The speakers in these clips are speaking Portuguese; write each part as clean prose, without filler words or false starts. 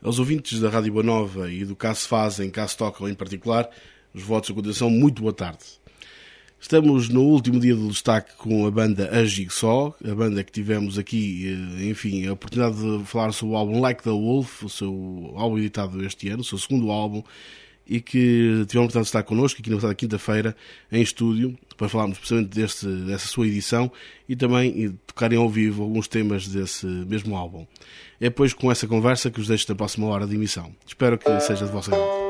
Aos ouvintes da Rádio Boa Nova e do Cá Se Fazem, Cá Se Tocam em particular, os votos de continuação, muito boa tarde. Estamos no último dia do destaque com a banda A Jigsaw, a banda que tivemos aqui, enfim, a oportunidade de falar sobre o álbum Like the Wolf, o seu álbum editado este ano, o seu segundo álbum, e que tivemos a oportunidade de estar connosco aqui na passada quinta-feira em estúdio para falarmos precisamente dessa sua edição e também tocarem ao vivo alguns temas desse mesmo álbum. É depois com essa conversa que os deixo da próxima hora de emissão. Espero que seja de vosso agrado.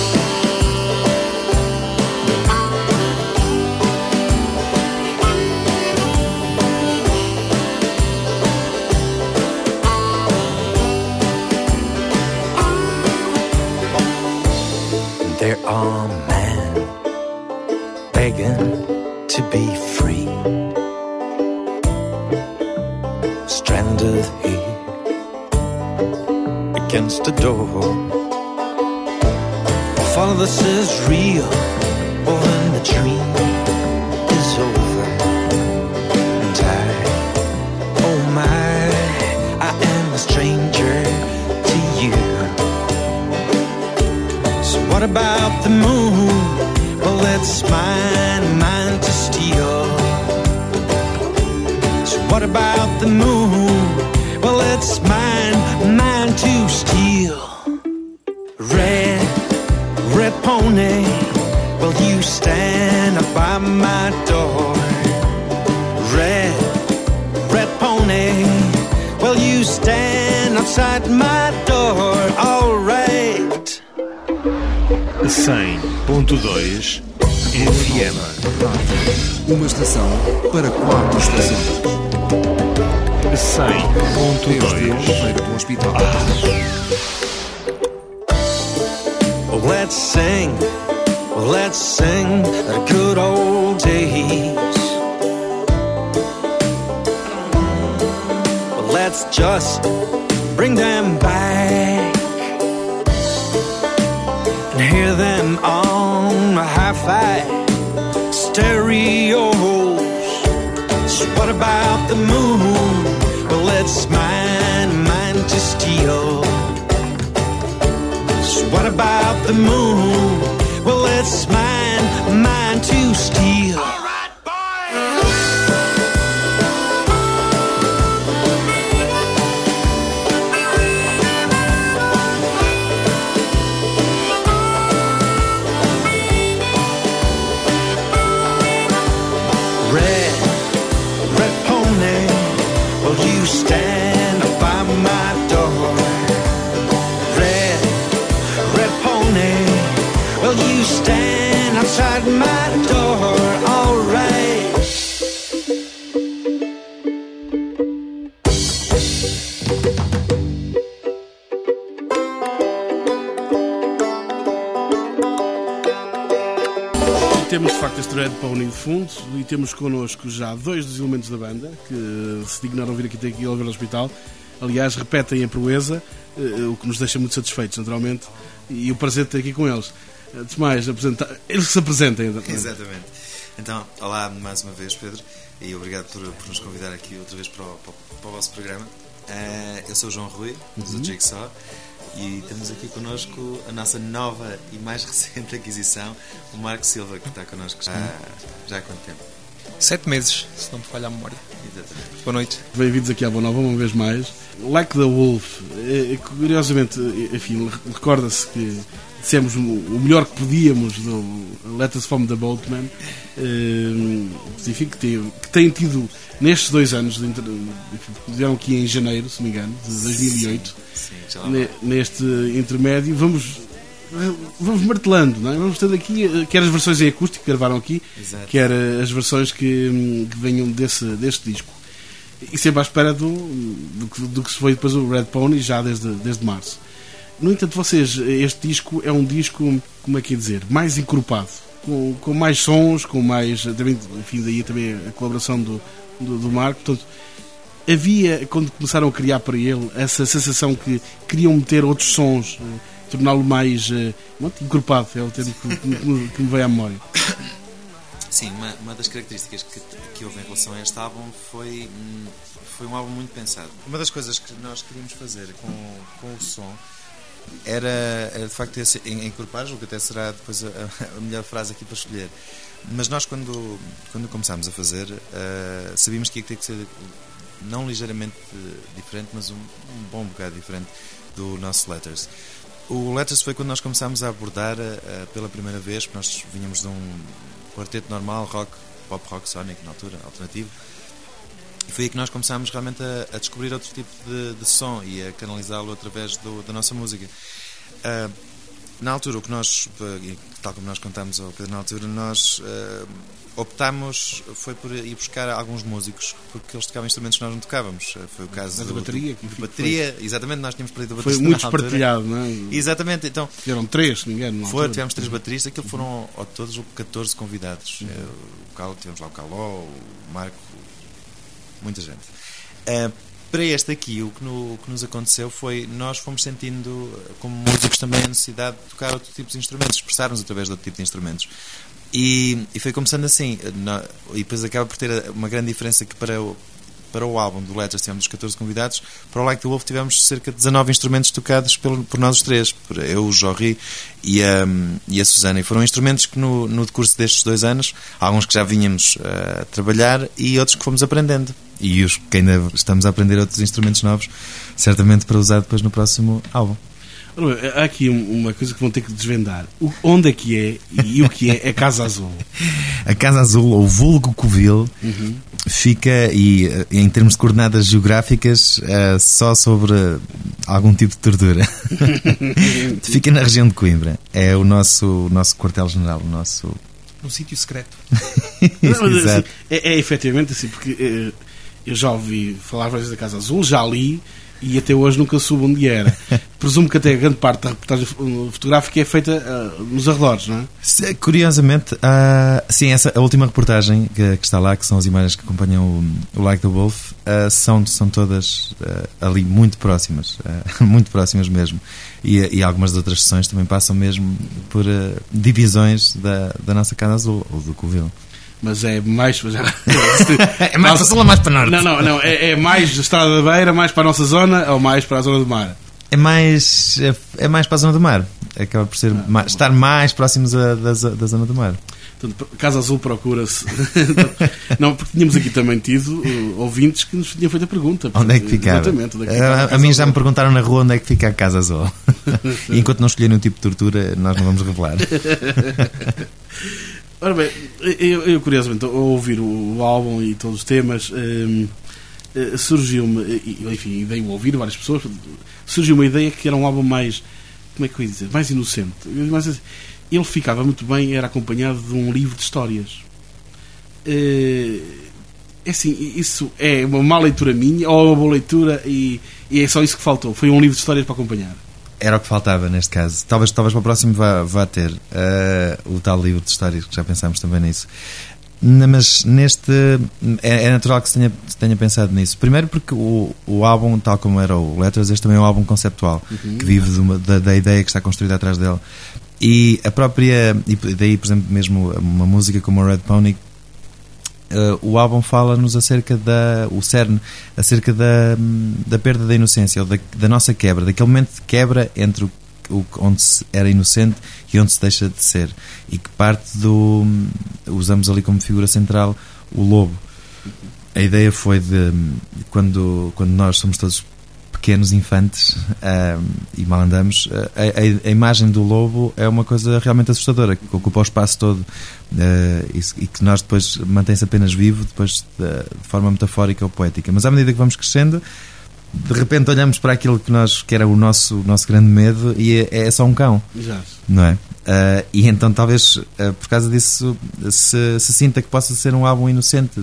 There are men begging to be free, stranded here against the door. All this is real, or when the dream is over. And oh my, I am a stranger to you. What about the moon? Well, it's mine to steal. So what about the moon? Well, it's mine to steal. Red pony, well, you stand up by my door. Red pony, well, you stand outside my door. All right. 100.2 FM. Uma estação para 4 estações. 100.2 do hospital. Let's sing the good old days. Let's just bring them back and hear them on hi-fi stereos. So what about the moon? Well, it's mine to steal. So what about the moon? Well, it's mine to steal. All right, Red pony, well, you stand up by my door. Red pony, well, you stand outside my door. All right. Temos de facto este Red Pony de fundo e temos connosco já dois dos elementos da banda que se dignaram vir aqui ter aqui ao ver no hospital. Aliás, repetem a proeza, o que nos deixa muito satisfeitos, naturalmente, e o prazer de ter aqui com eles. Antes de mais, eles se apresentem. Exatamente. Então, olá mais uma vez, Pedro, e obrigado por nos convidar aqui outra vez para o vosso programa. Eu sou o João Rui, do Jigsaw, e temos aqui connosco a nossa nova e mais recente aquisição, o Marco Silva, que está connosco já há quanto tempo? 7 meses, se não me falha a memória. Exatamente. Boa noite. Bem-vindos aqui à Boa Nova, uma vez mais. Like the Wolf, curiosamente, enfim, recorda-se que dissemos o melhor que podíamos do Letters from the Boatman, enfim, que tem tido nestes 2 anos, vieram aqui em janeiro, se não me engano, de 2008, sim, neste intermédio, vamos martelando, não é? Vamos tendo aqui, quer as versões em acústico que gravaram aqui, exato, quer as versões que venham deste disco. E sempre à espera do que se foi depois o Red Pony, já desde março. No entanto, este disco é um disco, como é que ia dizer, mais encorpado, com mais sons, com mais, também, enfim, daí também a colaboração do Marco. Portanto, havia, quando começaram a criar para ele, essa sensação que queriam meter outros sons, torná-lo mais encorpado, é o termo que me veio à memória. Sim, uma das características que houve em relação a este álbum foi um álbum muito pensado. Uma das coisas que nós queríamos fazer com o som era de facto esse encorpar, o que até será depois a melhor frase aqui para escolher. Mas nós, quando começámos a fazer, sabíamos que ia ter que ser não ligeiramente diferente, mas um bom bocado diferente do nosso Letters. O Letters foi quando nós começámos a abordar pela primeira vez, porque nós vinhamos de um quarteto normal, rock, pop rock, sonic, na altura, alternativo. E foi aí que nós começámos realmente a descobrir outro tipo de som e a canalizá-lo através da nossa música. Na altura, o que nós, tal como nós contámos ao Pedro na altura, nós optámos, foi por ir buscar alguns músicos, porque eles tocavam instrumentos que nós não tocávamos. Foi o caso da bateria. Bateria, exatamente, nós tínhamos perdido a bateria. Foi muito partilhado, não é? Exatamente, então... Eram 3, se não me engano. Tivemos 3 bateristas, aquilo foram ao todos 14 convidados. Tivemos lá o Caló, o Marco, muita gente. Para este aqui, o que nos aconteceu foi, nós fomos sentindo, como músicos, também a necessidade de tocar outro tipo de instrumentos, expressar-nos através de outro tipo de instrumentos. E foi começando assim, e depois acaba por ter uma grande diferença que para o álbum do Letters tivemos os 14 convidados, para o Like the Wolf tivemos cerca de 19 instrumentos tocados por nós os 3, eu, o Jorri e a Susana, e foram instrumentos que no decurso destes 2 anos, alguns que já vínhamos a trabalhar e outros que fomos aprendendo, e os que ainda estamos a aprender outros instrumentos novos, certamente para usar depois no próximo álbum. Há aqui uma coisa que vão ter que desvendar. Onde é que é e o que é a Casa Azul? A Casa Azul, ou vulgo Covil, fica, e em termos de coordenadas geográficas, só sobre algum tipo de tortura. Fica na região de Coimbra. É o nosso quartel-general, o nosso... Um sítio secreto. Exato. É efetivamente assim, porque eu já ouvi falar várias vezes da Casa Azul, já li, e até hoje nunca soube onde era. Presumo que até a grande parte da reportagem fotográfica é feita nos arredores, não é? Curiosamente, sim, a última reportagem que está lá, que são as imagens que acompanham o Like the Wolf, são todas ali muito próximas mesmo. E algumas das outras sessões também passam mesmo por divisões da nossa Casa Azul, ou do Covil. Mas é mais... é mais para sul ou mais para norte? Não. É mais da Estrada da Beira, mais para a nossa zona ou mais para a zona do mar? É mais para a zona do mar. Acaba por ser estar mais próximos da zona do mar. Portanto, Casa Azul procura-se. Não, porque tínhamos aqui também tido ouvintes que nos tinham feito a pergunta. Onde é que ficava? Exatamente. Onde é que ficava a mim já me perguntaram na rua onde é que fica a Casa Azul. E enquanto não escolherem um tipo de tortura, nós não vamos revelar. Ora bem, eu curiosamente, ao ouvir o álbum e todos os temas, surgiu-me, enfim, dei-o a ouvir várias pessoas, surgiu uma ideia que era um álbum mais, como é que eu ia dizer, mais inocente. Ele ficava muito bem, era acompanhado de um livro de histórias. É assim, isso é uma má leitura minha ou uma boa leitura e é só isso que faltou, foi um livro de histórias para acompanhar. Era o que faltava neste caso. Talvez para o próximo vá ter o tal livro de histórias, que já pensámos também nisso. Mas neste é natural que se tenha pensado nisso. Primeiro porque o álbum, tal como era o Letters, este também é um álbum conceptual, que vive da ideia que está construída atrás dele. E a própria, e daí por exemplo mesmo uma música como a Red Pony, o álbum fala-nos acerca o cerne, acerca da perda da inocência, ou da nossa quebra, daquele momento de quebra entre onde se era inocente e onde se deixa de ser, e que parte usamos ali como figura central o lobo. A ideia foi de quando nós somos todos pequenos infantes e mal andamos, a imagem do lobo é uma coisa realmente assustadora, que ocupa o espaço todo, e que nós depois mantém-se apenas vivo, depois de forma metafórica ou poética. Mas à medida que vamos crescendo, de repente olhamos para aquilo que era o nosso grande medo e é só um cão. Exato. Não é? E então talvez por causa disso se sinta que possa ser um álbum inocente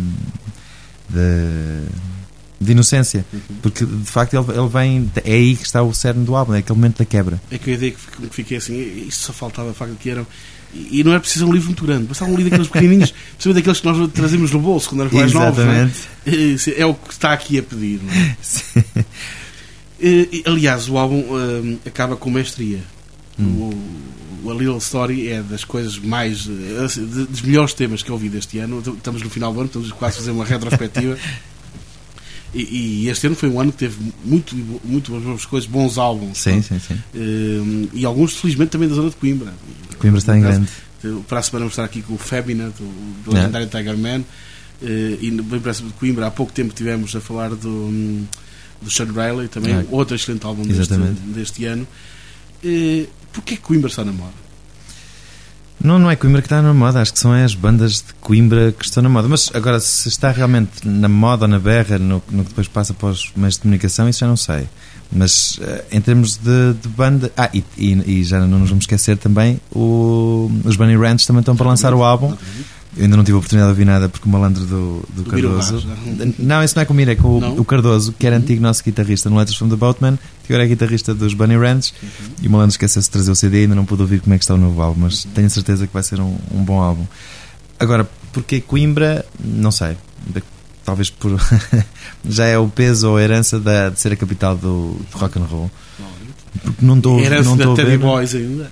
de inocência, porque de facto ele vem, é aí que está o cerne do álbum, é aquele momento da quebra. É que a ideia que fiquei assim, isso só faltava, de facto, que eram, e não é preciso um livro muito grande, bastava um livro daqueles pequenininhos, precisamente daqueles que nós trazemos no bolso quando éramos mais novos. Exatamente. É o que está aqui a pedir, não é? Sim. Aliás, o álbum acaba com mestria. A Little Story é das coisas mais dos melhores temas que eu ouvi deste ano. Estamos no final do ano, estamos quase a fazer uma retrospectiva. E este ano foi um ano que teve muito boas coisas, bons álbuns. Sim. E alguns, felizmente, também da zona de Coimbra. Coimbra está em grande. Para a semana vamos estar aqui com o Fabinat, do legendário Tiger Man. E bem próximo de Coimbra, há pouco tempo tivemos a falar do Sean Riley, também outro excelente álbum deste ano. Porquê que Coimbra está na moda? Não é Coimbra que está na moda, acho que são as bandas de Coimbra que estão na moda. Mas agora, se está realmente na moda ou na berra, no que depois passa para os meios de comunicação, isso já não sei. Mas em termos de banda... E já não nos vamos esquecer também, os Bunny Ranch também estão para lançar o álbum. Eu ainda não tive a oportunidade de ouvir nada porque o malandro do Cardoso... Não, isso não é com o Mira, é com o Cardoso, que era antigo nosso guitarrista no Letters from the Boatman, que agora é guitarrista dos Bunny Ranch, e o malandro esqueceu-se de trazer o CD e ainda não pude ouvir como é que está o novo álbum, mas tenho certeza que vai ser um bom álbum. Agora, porquê Coimbra? Não sei. Talvez por... já é o peso ou a herança de ser a capital do rock and roll. Porque não estou a ver... Boys ainda?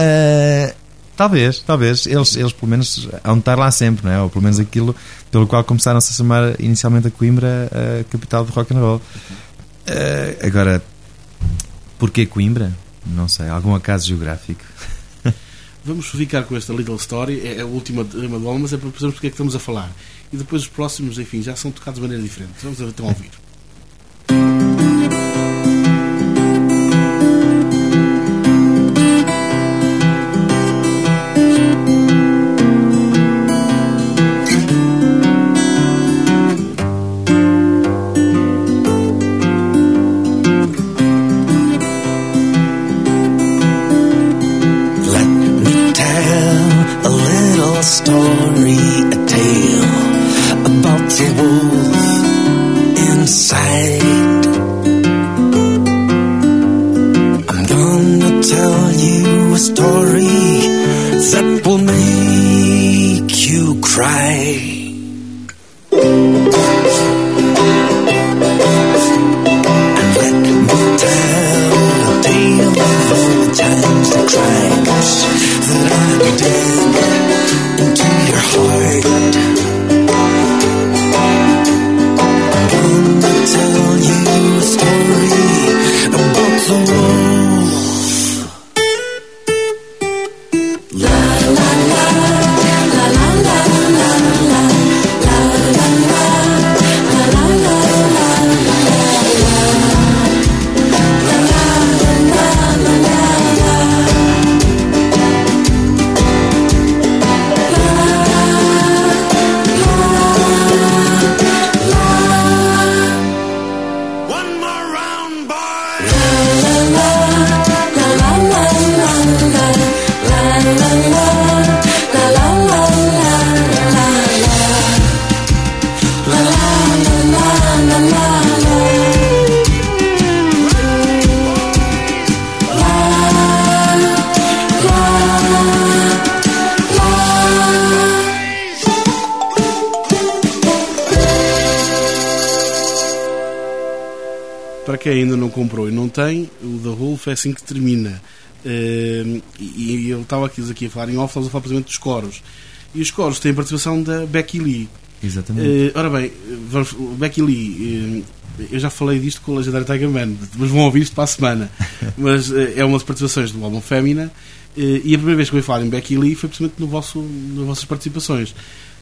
Talvez. Eles pelo menos hão de estar lá sempre, não é? Ou pelo menos aquilo pelo qual começaram-se a chamar inicialmente a Coimbra a capital do rock and roll. Agora, porquê Coimbra? Não sei. Algum acaso geográfico? Vamos ficar com esta Little Story. É a última tema do álbum, mas é para percebermos porque é que estamos a falar. E depois os próximos, enfim, já são tocados de maneira diferente. Vamos então ouvir. Para quem ainda não comprou e não tem, o The Wolf é assim que termina. E eu estava aqui a falar em off, estamos a falar precisamente dos coros. E os coros têm a participação da Becky Lee. Exatamente. Ora bem, Becky Lee, eu já falei disto com o legendário Tiger Man, mas vão ouvir isto para a semana. Mas é uma das participações do álbum Femina. E a primeira vez que eu ia falar em Becky Lee foi precisamente nas vossas participações.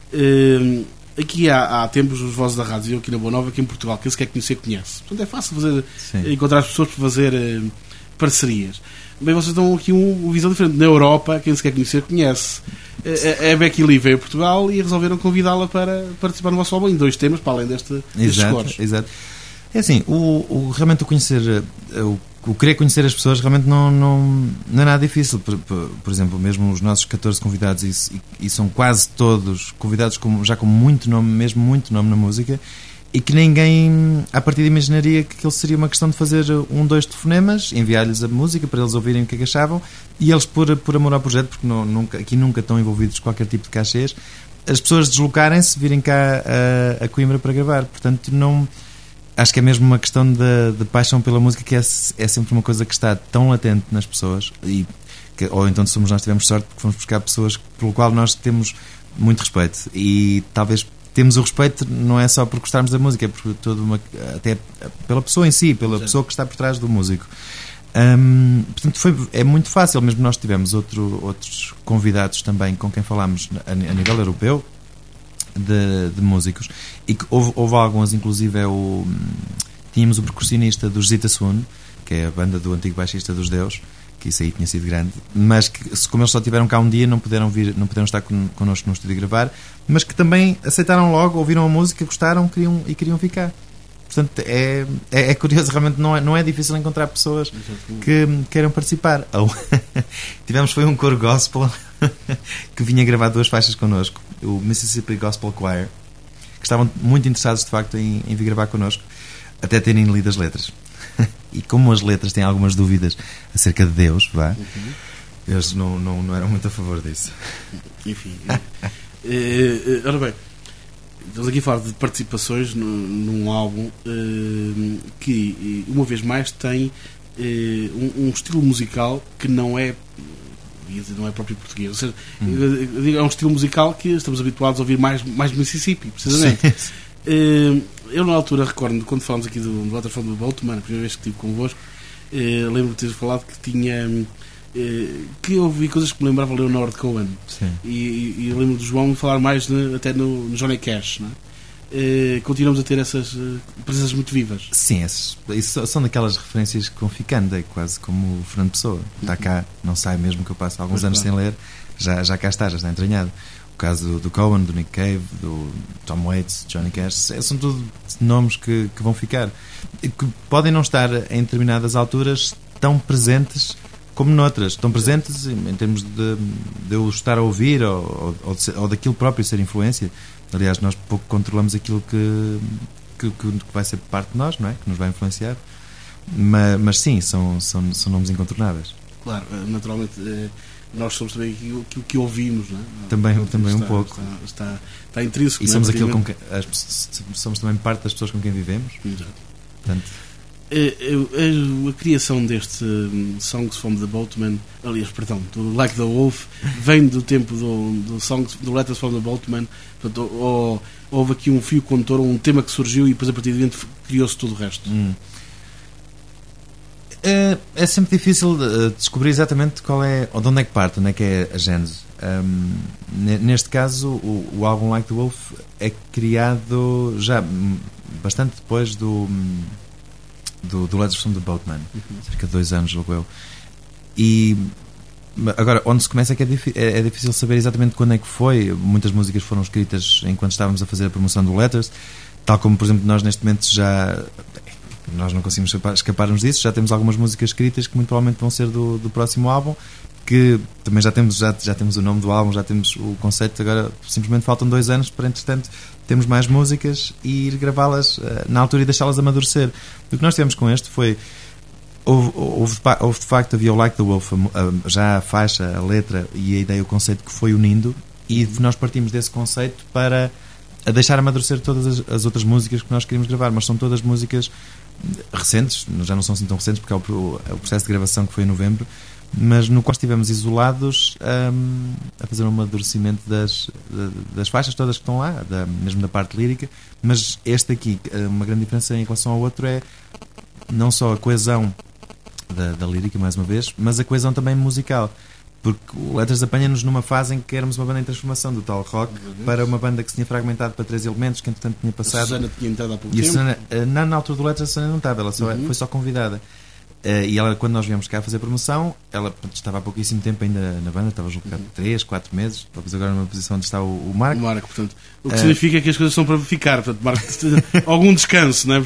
Aqui há tempos os Vozes da Rádio, eu aqui na Boa Nova, aqui em Portugal, quem se quer conhecer, conhece. Portanto, é fácil encontrar as pessoas para fazer parcerias. Bem, vocês dão aqui uma visão diferente. Na Europa, quem se quer conhecer, conhece. A Becky Lee veio a Portugal e resolveram convidá-la para participar no vosso álbum em 2 temas, para além destes coros. Exato. É assim, realmente o querer conhecer as pessoas realmente não é nada difícil. Por exemplo, mesmo os nossos 14 convidados, e são quase todos convidados já com muito nome, mesmo muito nome na música, e que ninguém à partida imaginaria que aquilo seria uma questão de fazer 2 telefonemas, enviar-lhes a música para eles ouvirem o que é que achavam, e eles por amor ao projeto, porque aqui nunca estão envolvidos com qualquer tipo de cachês, as pessoas deslocarem-se, virem cá a Coimbra para gravar. Portanto, acho que é mesmo uma questão de paixão pela música, que é sempre uma coisa que está tão latente nas pessoas, ou então nós tivemos sorte porque fomos buscar pessoas pelo qual nós temos muito respeito, e talvez temos o respeito, não é só por gostarmos da música, é por até pela pessoa em si, pela pessoa que está por trás do músico. Portanto, é muito fácil. Mesmo nós tivemos outros convidados também com quem falámos a nível europeu de músicos, e que houve alguns, inclusive tínhamos o percussionista do Zita Sun, que é a banda do antigo baixista dos Deus, que isso aí tinha sido grande, mas que, como eles só tiveram cá um dia, não puderam estar connosco no estúdio a gravar, mas que também aceitaram logo, ouviram a música, gostaram, queriam ficar. Portanto, é curioso, realmente não é difícil encontrar pessoas que queiram participar. Tivemos foi um coro gospel que vinha gravar 2 faixas connosco, o Mississippi Gospel Choir, que estavam muito interessados de facto em vir gravar connosco, até terem lido as letras. E como as letras têm algumas dúvidas acerca de Deus, eles não eram muito a favor disso. Enfim. Ora bem, estamos aqui a falar de participações num álbum que, uma vez mais, tem um estilo musical que não é próprio português. Ou seja, é um estilo musical que estamos habituados a ouvir mais Mississippi, precisamente. Eu, na altura, recordo, quando falámos aqui do Waterfront do Boatman, a primeira vez que estive convosco, lembro-me de ter falado que tinha... que eu ouvi coisas que me lembravam Leonard Cohen. E lembro do João falar mais até no Johnny Cash, não é? Continuamos a ter essas presenças muito vivas. Sim, isso são daquelas referências que vão ficando, é quase como o Fernando Pessoa, está cá, não sai mesmo que eu passo alguns anos sem ler, já cá está entranhado. O caso do Cohen, do Nick Cave, do Tom Waits, Johnny Cash, são tudo nomes que vão ficar, e que podem não estar em determinadas alturas tão presentes como noutras, tão presentes em termos de eu estar a ouvir ou daquilo próprio ser influência. Aliás, nós pouco controlamos aquilo que vai ser parte de nós, não é? Que nos vai influenciar, mas sim, são nomes incontornáveis. Claro, naturalmente nós somos também aquilo que ouvimos, não é? Também um pouco. Está intrínseco. E somos aquilo com somos também parte das pessoas com quem vivemos. Exato. Portanto, a criação deste Songs from the Boatman, aliás, perdão, do Like the Wolf, vem do tempo do Letters from the Boatman. Portanto, houve aqui um fio condutor, um tema que surgiu e depois a partir de dentro criou-se todo o resto. É sempre difícil descobrir exatamente qual é, ou de onde é que parte, onde é que é a gênese. Neste caso, o álbum Like the Wolf é criado já bastante depois do Letters from the Boatman, cerca de 2 anos, logo eu. E agora, onde se começa é que é difícil saber exatamente quando é que foi. Muitas músicas foram escritas enquanto estávamos a fazer a promoção do Letters, tal como, por exemplo, nós neste momento nós não conseguimos escaparmos disso, já temos algumas músicas escritas que muito provavelmente vão ser do próximo álbum, que também já temos o nome do álbum, já temos o conceito. Agora simplesmente faltam 2 anos para, entretanto, termos mais músicas e ir gravá-las na altura e deixá-las amadurecer. O que nós tivemos com este foi houve de facto, havia o Like the Wolf, já a faixa, a letra e a ideia, o conceito que foi unindo, e nós partimos desse conceito para deixar amadurecer todas as outras músicas que nós queríamos gravar, mas são todas músicas recentes, já não são assim tão recentes porque é o processo de gravação que foi em novembro, mas no qual estivemos isolados a fazer um amadurecimento das faixas todas que estão lá, mesmo da parte lírica. Mas este aqui, uma grande diferença em relação ao outro é não só a coesão da lírica, mais uma vez, mas a coesão também musical, porque o Letters apanha-nos numa fase em que éramos uma banda em transformação do tal rock para uma banda que se tinha fragmentado para 3 elementos, que entretanto tinha passado. A Susana tinha entrado há pouco tempo. Susana, na altura do Letters, a Susana não estava, ela foi só convidada. E ela, quando nós viemos cá fazer promoção, ela estava há pouquíssimo tempo ainda na banda, estava julgado 3, 4 meses, talvez agora numa posição onde está o Marco. O Marco, portanto, o que significa que as coisas são para ficar, portanto, Marco, algum descanso, não é?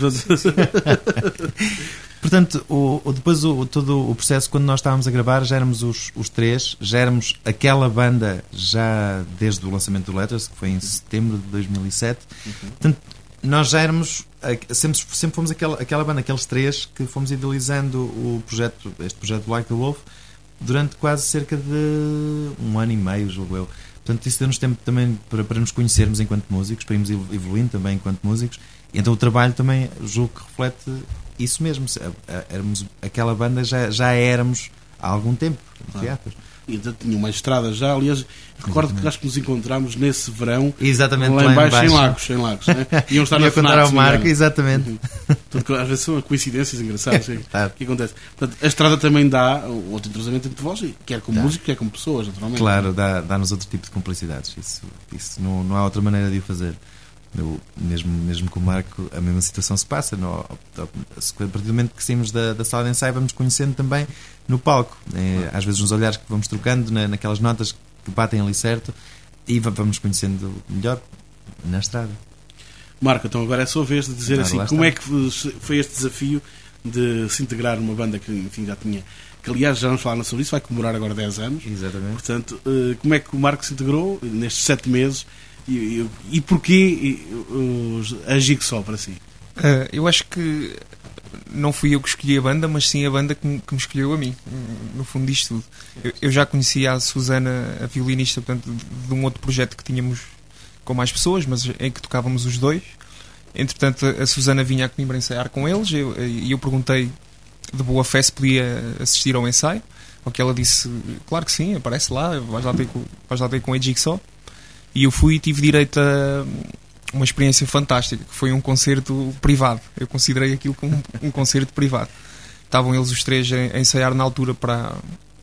Portanto, depois todo o processo, quando nós estávamos a gravar, já éramos os 3, já éramos aquela banda já desde o lançamento do Letters, que foi em setembro de 2007. Portanto, nós já éramos, sempre fomos aquela banda, aqueles 3 que fomos idealizando este projeto Like the Wolf durante quase cerca de 1 ano e meio, julgo eu. Portanto, isso deu-nos tempo também para nos conhecermos enquanto músicos, para irmos evoluindo também enquanto músicos. E então o trabalho também, julgo que reflete isso mesmo. Éramos aquela banda, já éramos há algum tempo, e ainda tinha uma estrada já. Aliás, recordo que acho que nos encontramos nesse verão, Exatamente, lá em baixo, em Lagos, né? Iam estar Ia na contar FNAC, ao se não me Marco, engano. exatamente. Portanto, às vezes são coincidências engraçadas Claro. que acontece. Portanto, a estrada também dá outro entrosamento entre vós, quer como músico, quer como pessoas, naturalmente. Claro, dá-nos outro tipo de cumplicidades. Isso não há outra maneira de o fazer. Mesmo com o Marco, a mesma situação se passa. A partir do momento que saímos da sala de ensaio, vamos conhecendo também no palco. Às vezes nos olhares que vamos trocando, naquelas notas que batem ali certo, e vamos conhecendo melhor na estrada. Marco, então agora é a sua vez de dizer assim, como é que foi este desafio de se integrar numa banda que, enfim, já tinha, que aliás já vamos falar sobre isso, vai comemorar agora 10 anos. Exatamente. Portanto, como é que o Marco se integrou nestes 7 meses e porquê a Jigsaw para si? Eu acho que não fui eu que escolhi a banda, mas sim a banda que me escolheu a mim, no fundo disto tudo. Eu já conhecia a Susana, a violinista, portanto, de um outro projeto que tínhamos com mais pessoas, mas em que tocávamos os dois. Entretanto, a Susana vinha a Coimbra ensaiar com eles e eu perguntei de boa fé se podia assistir ao ensaio, ao que ela disse, claro que sim, aparece lá, vais lá ter com a Jigsaw. E eu fui e tive direito a uma experiência fantástica, que foi um concerto privado. Eu considerei aquilo como um concerto privado. Estavam eles os três a ensaiar na altura para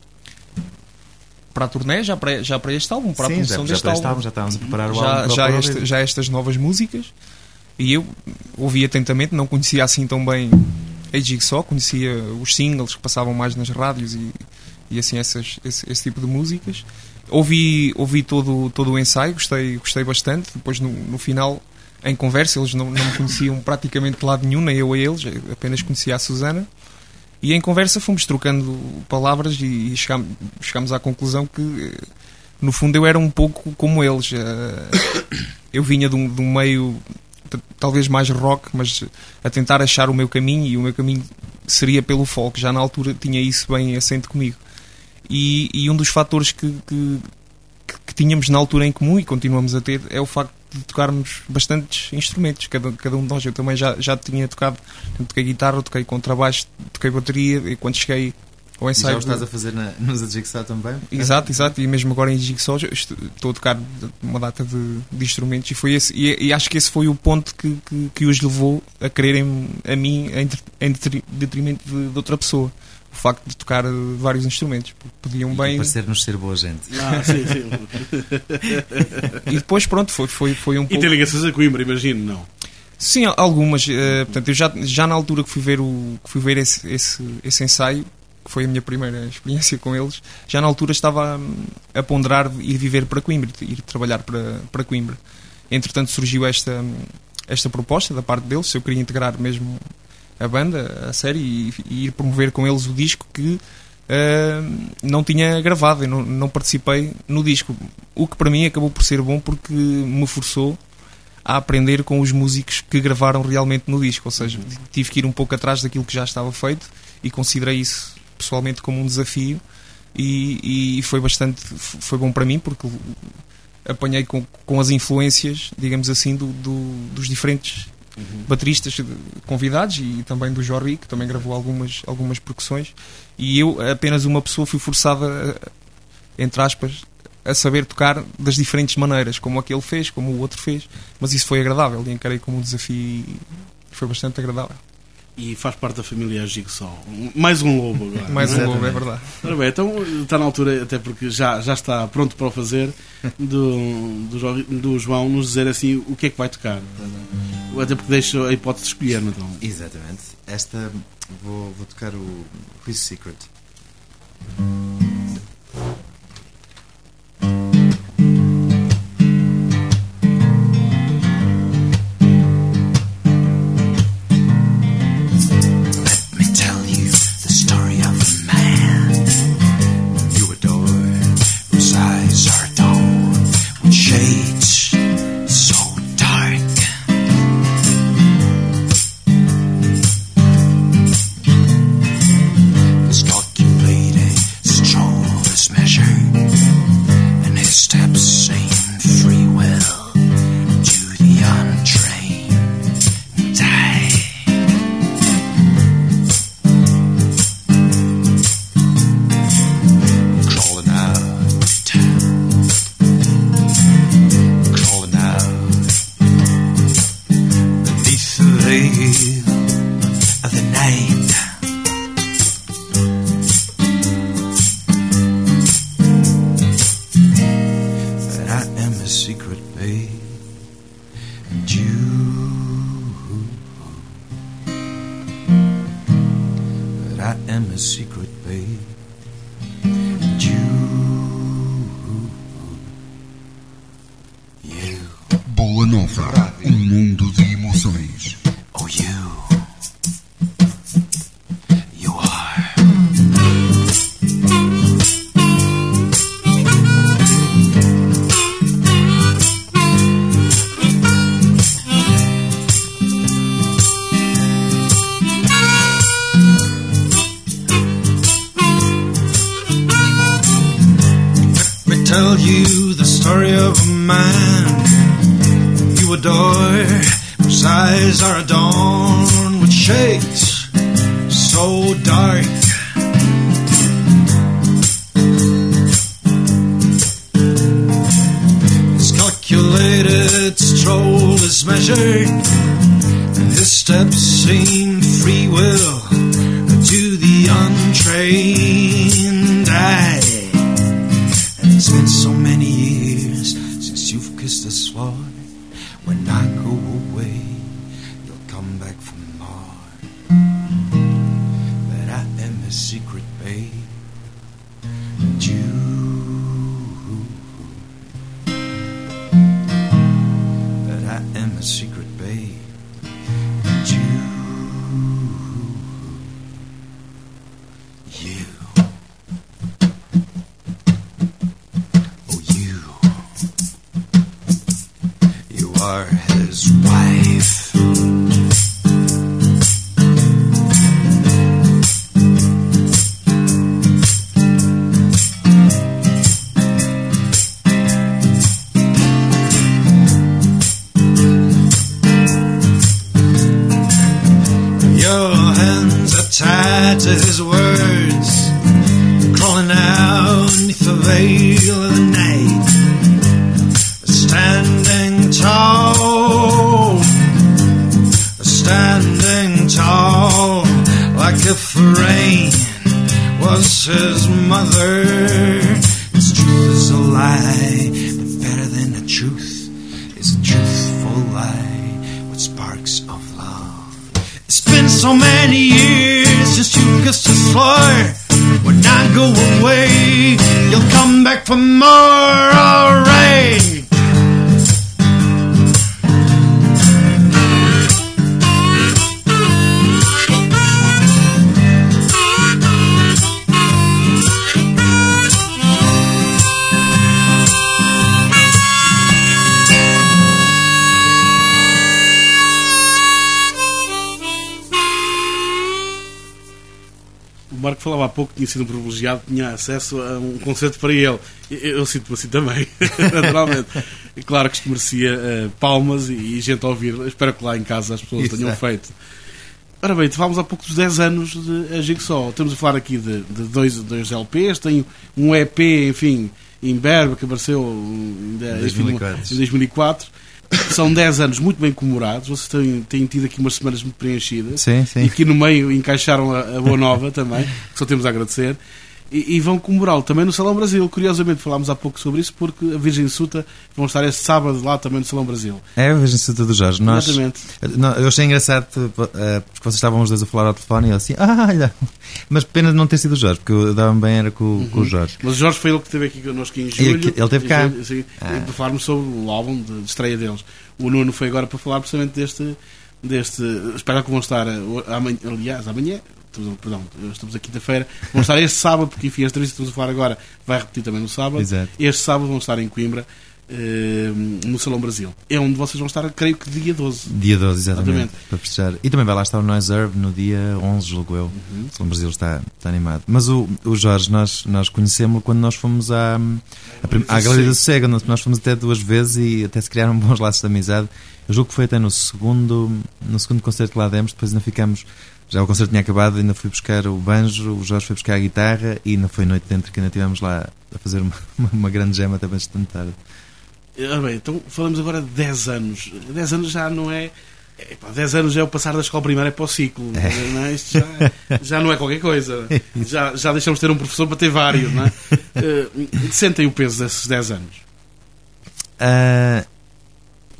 a turnê, já para este álbum, para a produção deste álbum. Já estávamos a preparar o álbum. Já estas novas músicas. E eu ouvi atentamente, não conhecia assim tão bem a Jigsaw, conhecia os singles que passavam mais nas rádios e assim esse tipo de músicas. Ouvi todo o ensaio, gostei bastante. Depois no final, em conversa, eles não me conheciam praticamente de lado nenhum, nem eu a eles, apenas conhecia a Susana. E em conversa fomos trocando palavras e chegámos à conclusão que, no fundo, eu era um pouco como eles. Eu vinha de um meio talvez mais rock, mas a tentar achar o meu caminho, e o meu caminho seria pelo folk. Já na altura tinha isso bem assente comigo. E um dos fatores que tínhamos na altura em comum, e continuamos a ter, é o facto de tocarmos bastantes instrumentos, cada um de nós. Eu também já tinha tocado, toquei guitarra, toquei contrabaixo, toquei bateria, e quando cheguei ao ensaio... E já o estás a fazer nos Jigsaw também? Exato, e mesmo agora em Jigsaw estou a tocar uma data de instrumentos, e foi esse, e acho que esse foi o ponto que os levou a quererem a mim em detrimento de outra pessoa. O facto de tocar vários instrumentos, podiam bem... parecer-nos ser boa gente. Sim. E depois, pronto, foi um pouco... E tem ligações a Coimbra, imagino, não? Sim, algumas. Portanto, eu já na altura que fui ver esse ensaio, que foi a minha primeira experiência com eles, já na altura estava a ponderar ir viver para Coimbra, ir trabalhar para Coimbra. Entretanto, surgiu esta proposta da parte deles, se eu queria integrar mesmo a banda, a série, e ir promover com eles o disco que não tinha gravado. Eu não participei no disco, o que para mim acabou por ser bom, porque me forçou a aprender com os músicos que gravaram realmente no disco. Ou seja, tive que ir um pouco atrás daquilo que já estava feito, e considerei isso pessoalmente como um desafio, e foi bom para mim, porque apanhei com as influências, digamos assim, dos diferentes bateristas convidados, e também do Jorri, que também gravou algumas percussões, e eu, apenas uma pessoa, fui forçada, entre aspas, a saber tocar das diferentes maneiras, como aquele fez, como o outro fez, mas isso foi agradável, e encarei como um desafio, e foi bastante agradável. E faz parte da família Jigsaw. Mais um lobo agora. Mais um lobo, é verdade. Ora bem, então está na altura, até porque já está pronto para o fazer, do João nos dizer assim o que é que vai tocar. Até porque deixo a hipótese de escolher, então. Exatamente. Esta vou tocar o His Secret. Stalking, bleeding, babe. And you. Boa Nova, mundo de emoções. Oh, you are. Let me tell you the story of a man you adore, whose eyes are adorned with shades so dark. His calculated stroll is measured, and his steps seem free will to the untrained eye. And it's been so many years since you've kissed a sword. When I go away, you'll come back for more. But I am a secret, babe. And you. But I am a secret, babe. And you. You. Are his wife. Your hands are tied to his words, crawling out beneath the veil of the night. Standing tall, like if rain was his mother. His truth is a lie, but better than the truth is a truthful lie with sparks of love. It's been so many years since you kissed the floor. When I go away, you'll come back for more, alright. O Marco falava há pouco que tinha sido um privilegiado, tinha acesso a um concerto para ele. Eu sinto-me assim também, naturalmente. E claro que isto merecia palmas e gente a ouvir. Espero que lá em casa as pessoas tenham feito. Ora bem, falámos há pouco dos 10 anos de A Jigsaw. Estamos a falar aqui de dois LPs. Tem um EP, enfim, em Berba, que apareceu em 2004. São 10 anos muito bem comemorados. Vocês têm tido aqui umas semanas muito preenchidas. Sim, sim. E aqui no meio encaixaram a Boa Nova também, que só temos a agradecer. E vão comemorá-lo também no Salão Brasil. Curiosamente falámos há pouco sobre isso, porque a Virgem Suta vão estar este sábado lá também no Salão Brasil. É a Virgem Suta do Jorge. Exatamente. Eu achei engraçado porque vocês estavam os dois a falar ao telefone e eu assim, olha, mas pena de não ter sido o Jorge, porque eu dava-me bem era com o Jorge. Mas o Jorge foi ele que esteve aqui connosco em julho. Ele esteve cá. Sim, para falarmos sobre o álbum de estreia deles. O Nuno foi agora para falar precisamente deste espero que vão estar amanhã, estamos a quinta-feira, vão estar este sábado, porque enfim, as entrevistas que estamos a falar agora vai repetir também no sábado. Exato. Este sábado vão estar em Coimbra, no Salão Brasil. É onde vocês vão estar, creio que dia 12. Dia 12, exatamente. Para festejar. E também vai lá estar o Noise Herb no dia 11, julgo eu. O Salão Brasil está animado. Mas o Jorge, nós conhecemos-lo quando nós fomos à Galeria do Sossego. Nós fomos até 2 vezes e até se criaram bons laços de amizade. Eu julgo que foi até no segundo concerto que lá demos. Depois ainda ficamos. Já o concerto tinha acabado, ainda fui buscar o banjo, o Jorge foi buscar a guitarra e ainda foi noite dentro que ainda estivemos lá a fazer uma grande jam até bastante tarde. Bem, então falamos agora de 10 anos. 10 anos já não é. 10 anos é o passar da escola primária para o ciclo. Não é? Isto já não é qualquer coisa. Já deixamos de ter um professor para ter vários. Não é? Sentem o peso desses 10 anos?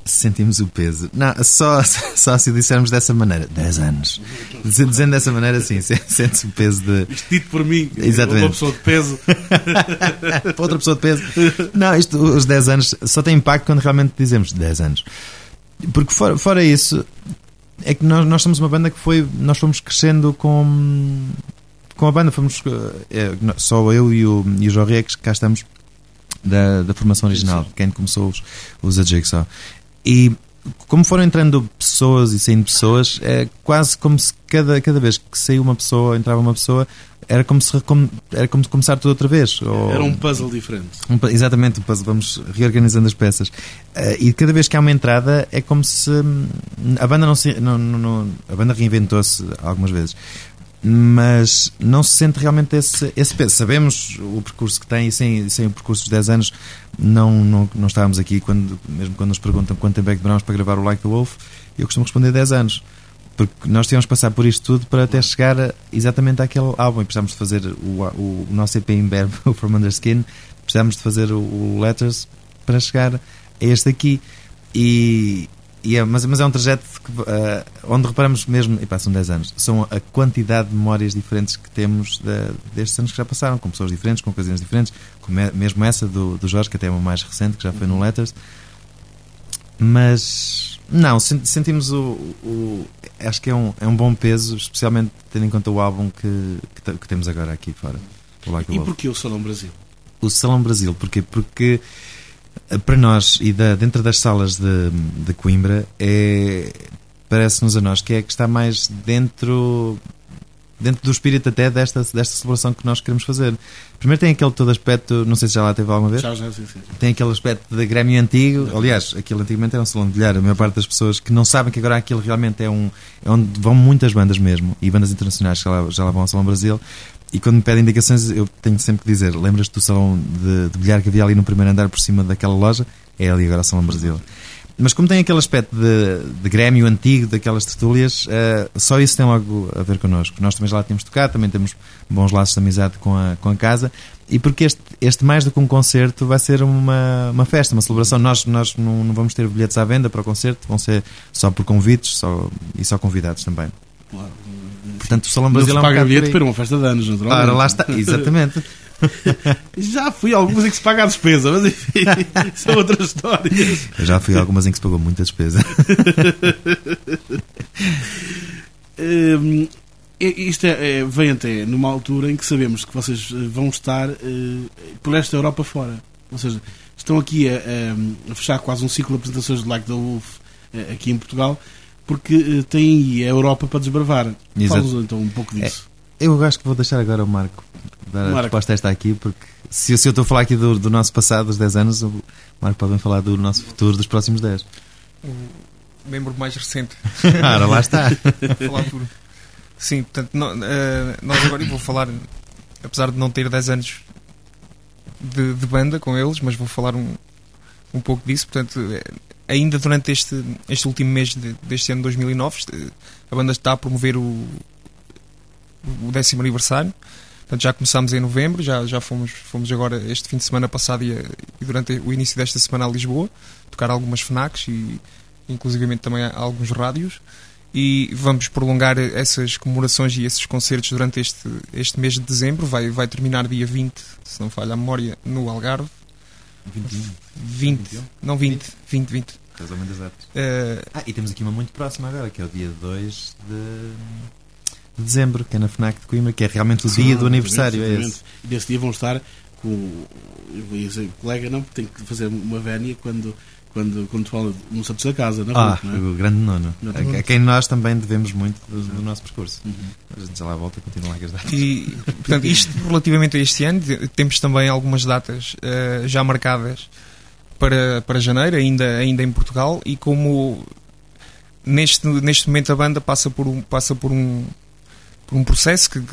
Sentimos o peso. Não, só se o dissermos dessa maneira. 10 anos. Dizendo dessa maneira, sim, sente-se o peso de... Isto dito por mim, Exatamente. uma pessoa de peso. Para outra pessoa de peso. Não, os 10 anos só tem impacto quando realmente dizemos 10 anos. Porque fora isso, é que nós somos uma banda que nós fomos crescendo com a banda. Só eu e o Jorge que cá estamos da formação original, quem começou os A Jigsaw. E como foram entrando pessoas e saindo pessoas, é quase como se cada vez que saiu uma pessoa, entrava uma pessoa, era como se começar tudo outra vez. Era um puzzle diferente. Exatamente, um puzzle. Vamos reorganizando as peças. E cada vez que há uma entrada é como se a banda a banda reinventou-se algumas vezes, mas não se sente realmente esse peso. Sabemos o percurso que tem, e sem o percurso dos 10 anos não estávamos aqui. Mesmo quando nos perguntam quanto tempo é que demorámos para gravar o Like the Wolf, eu costumo responder 10 anos, porque nós tínhamos que passar por isto tudo para até chegar exatamente àquele álbum, e precisámos de fazer o nosso EP em breve, o From Under Skin, precisámos de fazer o Letters para chegar a este aqui. Mas é um trajeto onde reparamos mesmo, e passam 10 anos, são a quantidade de memórias diferentes que temos destes anos que já passaram, com pessoas diferentes, com ocasiões diferentes, mesmo essa do Jorge, que até é uma mais recente, que já foi no Letters. Mas não, sentimos acho que é um bom peso, especialmente tendo em conta o álbum que temos agora aqui fora. E porquê o Salão Brasil? O Salão Brasil, porquê? Porque para nós, e dentro das salas de Coimbra, parece-nos a nós que está mais dentro do espírito até desta celebração que nós queremos fazer. Primeiro tem aquele todo aspecto, não sei se já lá teve alguma vez. Já, sim. Tem aquele aspecto de Grêmio antigo. Aliás, aquilo antigamente era um salão de bilhar. A maior parte das pessoas que não sabem que agora aquilo realmente é onde vão muitas bandas mesmo, e bandas internacionais que já lá vão ao Salão Brasil. E quando me pedem indicações, eu tenho sempre que dizer: lembras-te do salão de bilhar que havia ali no primeiro andar por cima daquela loja? É ali agora o Salão Brasil. Mas como tem aquele aspecto de Grêmio antigo, daquelas tertúlias, só isso tem logo a ver connosco. Nós também já lá temos tocado, também temos bons laços de amizade com a casa, e porque este mais do que um concerto vai ser uma festa, uma celebração. Nós não vamos ter bilhetes à venda para o concerto, vão ser só por convites e só convidados também. Claro. Portanto, o Salão Brasil não se paga bilhete para uma festa de anos, naturalmente. Claro, lá está, exatamente. Já fui a algumas em que se paga a despesa, mas enfim, são outras histórias. Eu já fui a algumas em que se pagou muita despesa. Isto vem até numa altura em que sabemos que vocês vão estar por esta Europa fora. Ou seja, estão aqui a fechar quase um ciclo de apresentações de Like the Wolf aqui em Portugal, porque têm a Europa para desbravar. Fala-nos então um pouco disso. Eu acho que vou deixar agora o Marco dar a resposta a esta aqui, porque se eu estou a falar aqui do nosso passado, dos 10 anos, o Marco pode bem falar do nosso futuro, dos próximos 10. O membro mais recente. Ora, lá está. Falar tudo. Sim, portanto, nós agora, eu vou falar, apesar de não ter 10 anos de banda com eles, mas vou falar um pouco disso. Portanto, ainda durante este último mês deste ano 2009, a banda está a promover o 10º aniversário. Portanto, já começámos em novembro, já fomos agora este fim de semana passado e durante o início desta semana a Lisboa, tocar algumas FNACs e inclusivamente também alguns rádios, e vamos prolongar essas comemorações e esses concertos durante este mês de dezembro. Vai terminar dia 20, se não falha a memória, no Algarve. 20. Mais ou menos exato. E temos aqui uma muito próxima agora, que é o dia 2 de dezembro, que é na FNAC de Coimbra, que é realmente o dia do aniversário. É esse. E nesse dia vão estar com o colega, não, porque tem que fazer uma vénia quando fala no Santos da Casa, na rua, não é? O grande nono, a quem nós também devemos muito do nosso percurso. A gente já lá volta e continua a datas. E, portanto, isto relativamente a este ano, temos também algumas datas já marcadas para janeiro, ainda em Portugal, e como neste momento a banda passa por um processo que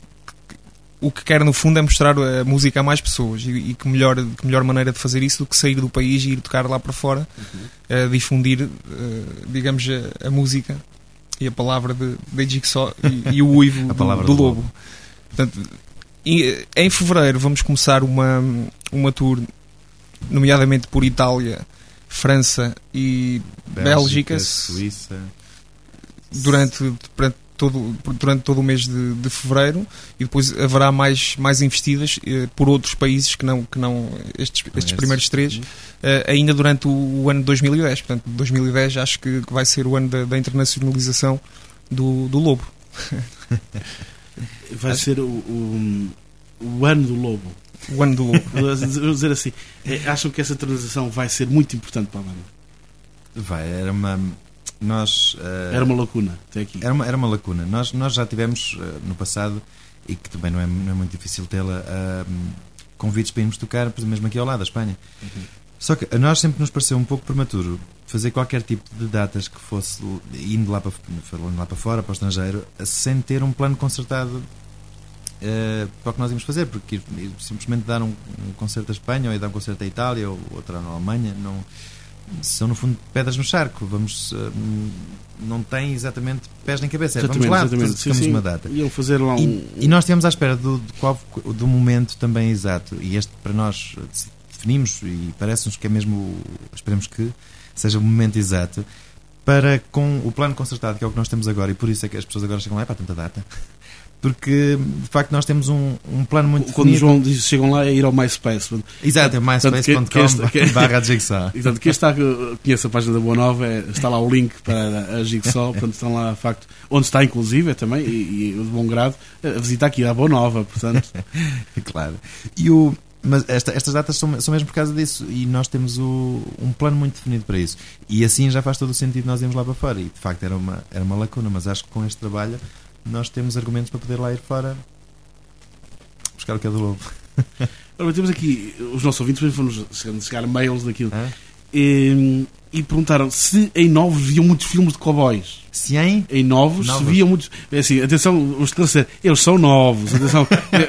o que quer no fundo é mostrar a música a mais pessoas, e que melhor maneira de fazer isso do que sair do país e ir tocar lá para fora, difundir, digamos, a música e a palavra de Jigsaw e o uivo do lobo. Portanto, em fevereiro vamos começar uma tour, nomeadamente por Itália França e Bélgica Suíça, durante todo o mês de fevereiro, e depois haverá mais investidas por outros países que não estes primeiros 3, ainda durante o ano de 2010. Portanto, 2010 acho que vai ser o ano da internacionalização do lobo. Vai ser o ano do lobo. O ano do lobo. Vou dizer assim, acham que essa transição vai ser muito importante para a banda? Vai, era uma... Nós, era uma lacuna até aqui. Era uma lacuna. Nós já tivemos no passado, e que também não é muito difícil tê-la, convites para irmos tocar, por exemplo, mesmo aqui ao lado da Espanha. Só que a nós sempre nos pareceu um pouco prematuro fazer qualquer tipo de datas que fosse indo lá para fora, para o estrangeiro, sem ter um plano concertado para o que nós íamos fazer, porque ir simplesmente dar um concerto à Espanha, ou ir dar um concerto à Itália, ou outra na Alemanha, não... São, no fundo, pedras no charco. Não tem exatamente pés nem cabeça. Vamos lá, ficamos uma data. Iam fazer lá e nós estivemos à espera do momento também exato. E este, para nós, definimos, e parece-nos que é mesmo, esperemos que seja o momento exato, para, com o plano concertado, que é o que nós temos agora, e por isso é que as pessoas agora chegam lá, para tanta data. Porque, de facto, nós temos um plano muito Quando definido. o João diz chegam lá, é ir ao MySpace. Exato, é myspace.com/Jigsaw. Portanto, quem conhece a página da Boa Nova, está lá o link para a Jigsaw. Portanto, estão lá, de facto, onde está, inclusive, também, e de bom grado, a visitar aqui a Boa Nova. Portanto. Claro. Mas estas datas são mesmo por causa disso, e nós temos um plano muito definido para isso. E assim já faz todo o sentido nós irmos lá para fora. E, de facto, era uma lacuna, mas acho que com este trabalho nós temos argumentos para poder lá ir fora buscar o que é do lobo. Ora, temos aqui os nossos ouvintes, vamos chegar mails daquilo, e perguntaram se em Novos viam muitos filmes de cowboys. Se em Novos se viam muitos. É assim, atenção, vamos esclarecer, eles são novos, atenção.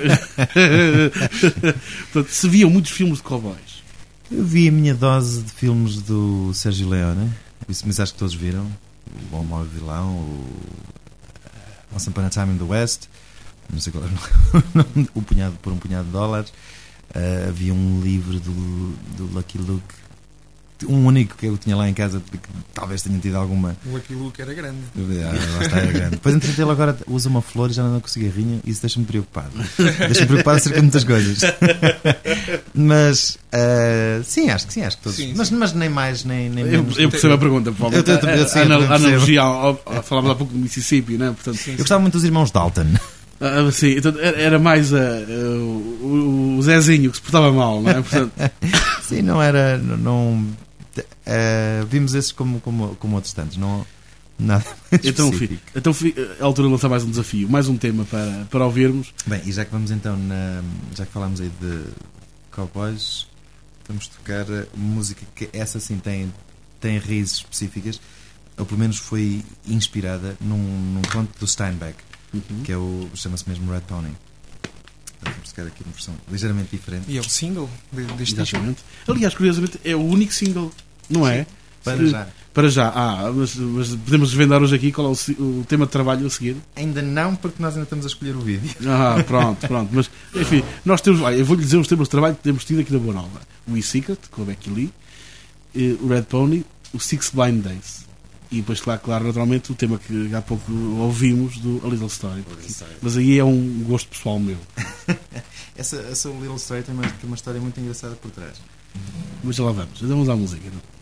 Portanto, se viam muitos filmes de cowboys. Eu vi a minha dose de filmes do Sergio Leone, mas acho que todos viram. O Bom, Mau e Vilão, Once Upon a Time in the West, não sei qual é o punhado por um punhado de dólares. Havia um livro do Lucky Luke, um único que eu tinha lá em casa, que talvez tenha tido alguma. O Lucky Luke era grande. Lá está, era grande. Depois, entretanto, ele agora usa uma flor e já anda com cigarrinho, e isso deixa-me preocupado. Deixa-me preocupado acerca de muitas coisas. Mas sim, acho que todos. Sim. Mas nem mais, nem menos. Eu percebo a pergunta, Paulo. A analogia falávamos há pouco do Mississippi, não é? Portanto, eu gostava muito dos irmãos Dalton. Sim, então era mais o Zezinho que se portava mal, não é? Portanto... Sim, não era. Vimos esses como outros tantos, não nada. Então, a altura de lançar mais um desafio, mais um tema para ouvirmos. Bem, e já que vamos então, já que falámos aí de cowboys, vamos tocar música que essa sim tem raízes específicas, ou pelo menos foi inspirada num conto do Steinbeck, que é chama-se mesmo Red Pony. Vamos tocar aqui uma versão ligeiramente diferente. E é o single deste disco. Aliás, curiosamente, é o único single, não é? Para já. Mas podemos desvendar hoje aqui qual é o tema de trabalho a seguir? Ainda não, porque nós ainda estamos a escolher o vídeo. Pronto. Mas, enfim, nós temos... eu vou-lhe dizer os temas de trabalho que temos tido aqui na Boa Nova. O E Secret, com a Becky Lee, o Red Pony, o Six Blind Days. E depois, claro, naturalmente, o tema que há pouco ouvimos do A Little Story. Mas aí é um gosto pessoal meu. essa Little Story tem uma história muito engraçada por trás. Mas já lá vamos. Vamos à música, não?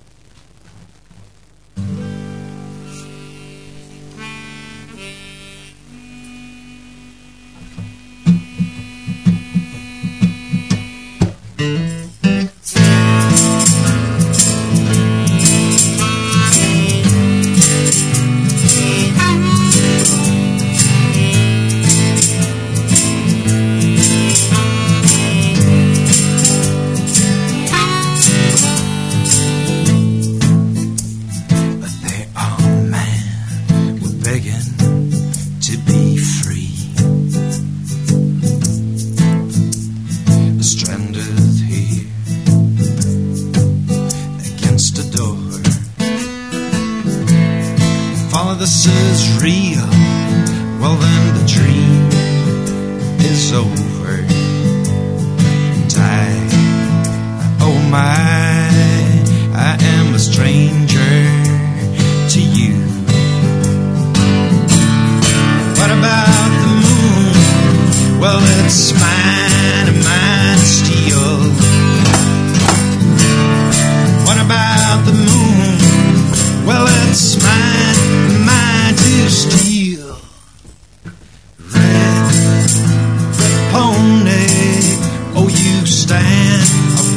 This is real, well then the dream is over. And oh my, I am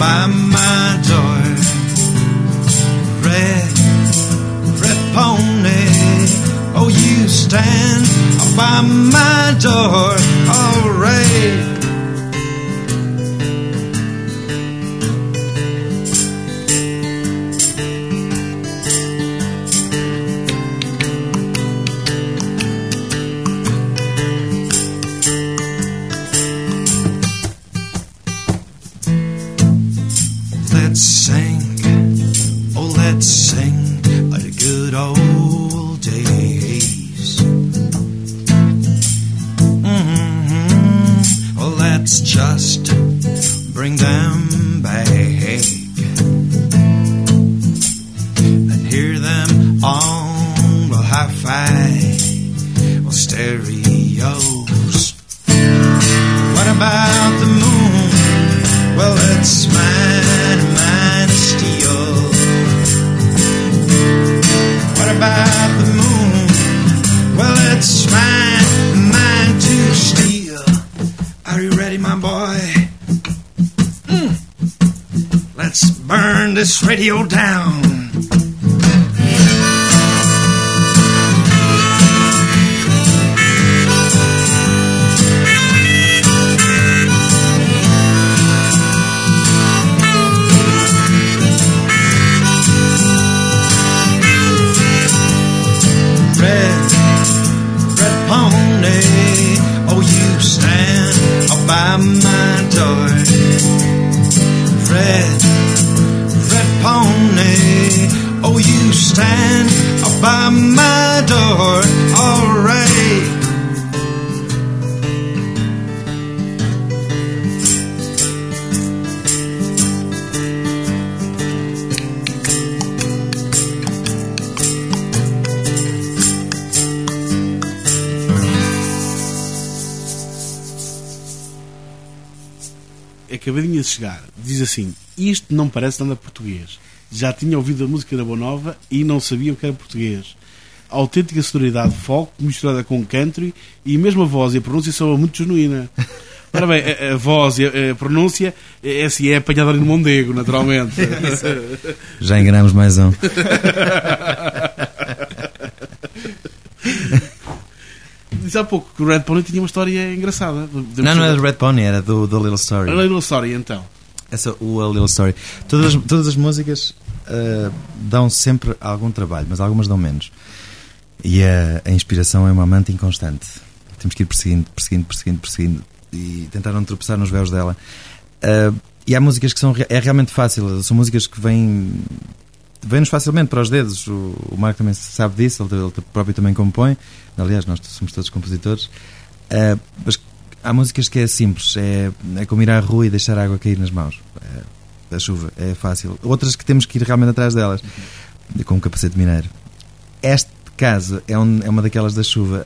by my door. Red, red pony, oh, you stand by my door. All right. Let's sing, oh, let's sing of the good old days. Oh, let's just bring them back and hear them on the hi-fi or stereos. What about the moon? Well, it's mine to steal. What about the moon? Well, it's mine to steal. Are you ready, my boy? Let's burn this radio down. By my door, red pony, oh, you stand by my door, all right. Acabadinha de chegar, diz assim: isto não parece nada português. Já tinha ouvido a música da Boa Nova e não sabia o que era português. A autêntica sonoridade folk misturada com country, e mesmo a voz e a pronúncia são muito genuína. Ora bem, a voz e a pronúncia é assim, é apanhada no Mondego, naturalmente. Já enganamos mais um. Diz há pouco que o Red Pony tinha uma história engraçada. Não era do Red Pony, era do The Little Story. A Little Story, então. Essa, A Little Story. Todas as músicas dão sempre algum trabalho, mas algumas dão menos. E a inspiração é uma amante inconstante. Temos que ir perseguindo e tentar não tropeçar nos véus dela. E há músicas que é realmente fácil. São músicas que vêm-nos facilmente para os dedos. O Marco também sabe disso, ele próprio também compõe. Aliás, nós somos todos compositores. Mas há músicas que é simples, é como ir à rua e deixar a água cair nas mãos. A chuva, é fácil. Outras que temos que ir realmente atrás delas, com um capacete mineiro. Este caso é uma daquelas da chuva.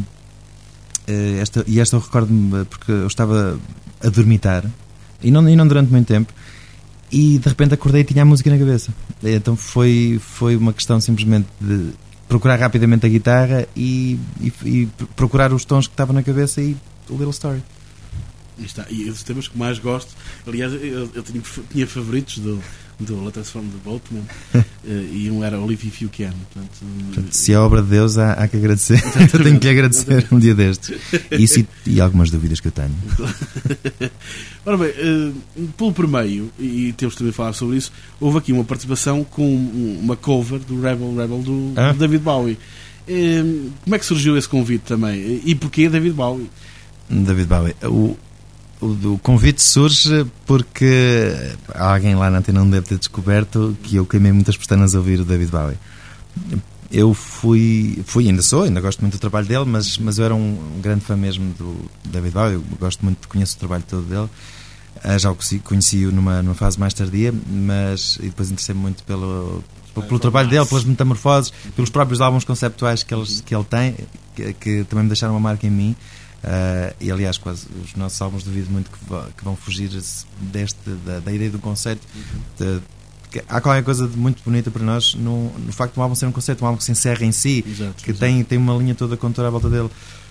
Esta eu recordo-me porque eu estava a dormitar, e não durante muito tempo, e de repente acordei e tinha a música na cabeça. Então foi uma questão simplesmente de procurar rapidamente a guitarra e procurar os tons que estavam na cabeça e o Little Story. E os temas que mais gosto, aliás, eu tinha favoritos do Letters from the Boatman, e um era Olive If You Can. Portanto, se é obra de Deus, há que agradecer. Eu tenho que lhe agradecer um dia destes. Isso e algumas dúvidas que eu tenho. Ora bem, pelo primeiro, e temos também a falar sobre isso, houve aqui uma participação com uma cover do Rebel do David Bowie. Como é que surgiu esse convite também? E porquê David Bowie? David Bowie. O convite surge porque alguém lá na Antena não deve ter descoberto que eu queimei muitas pestanas a ouvir o David Bowie. Eu ainda gosto muito do trabalho dele, mas eu era um grande fã mesmo do David Bowie. Eu gosto muito, conheço o trabalho todo dele. Já o conheci-o numa fase mais tardia, e depois interessei-me muito pelo trabalho dele, pelas metamorfoses, pelos próprios álbuns conceptuais que ele tem, que também me deixaram uma marca em mim. E aliás, quase os nossos álbuns duvido muito que vão fugir da ideia do conceito. Há qualquer coisa de muito bonita para nós no facto de um álbum ser um conceito, um álbum que se encerra em si. Exato. Tem uma linha toda contora à volta dele.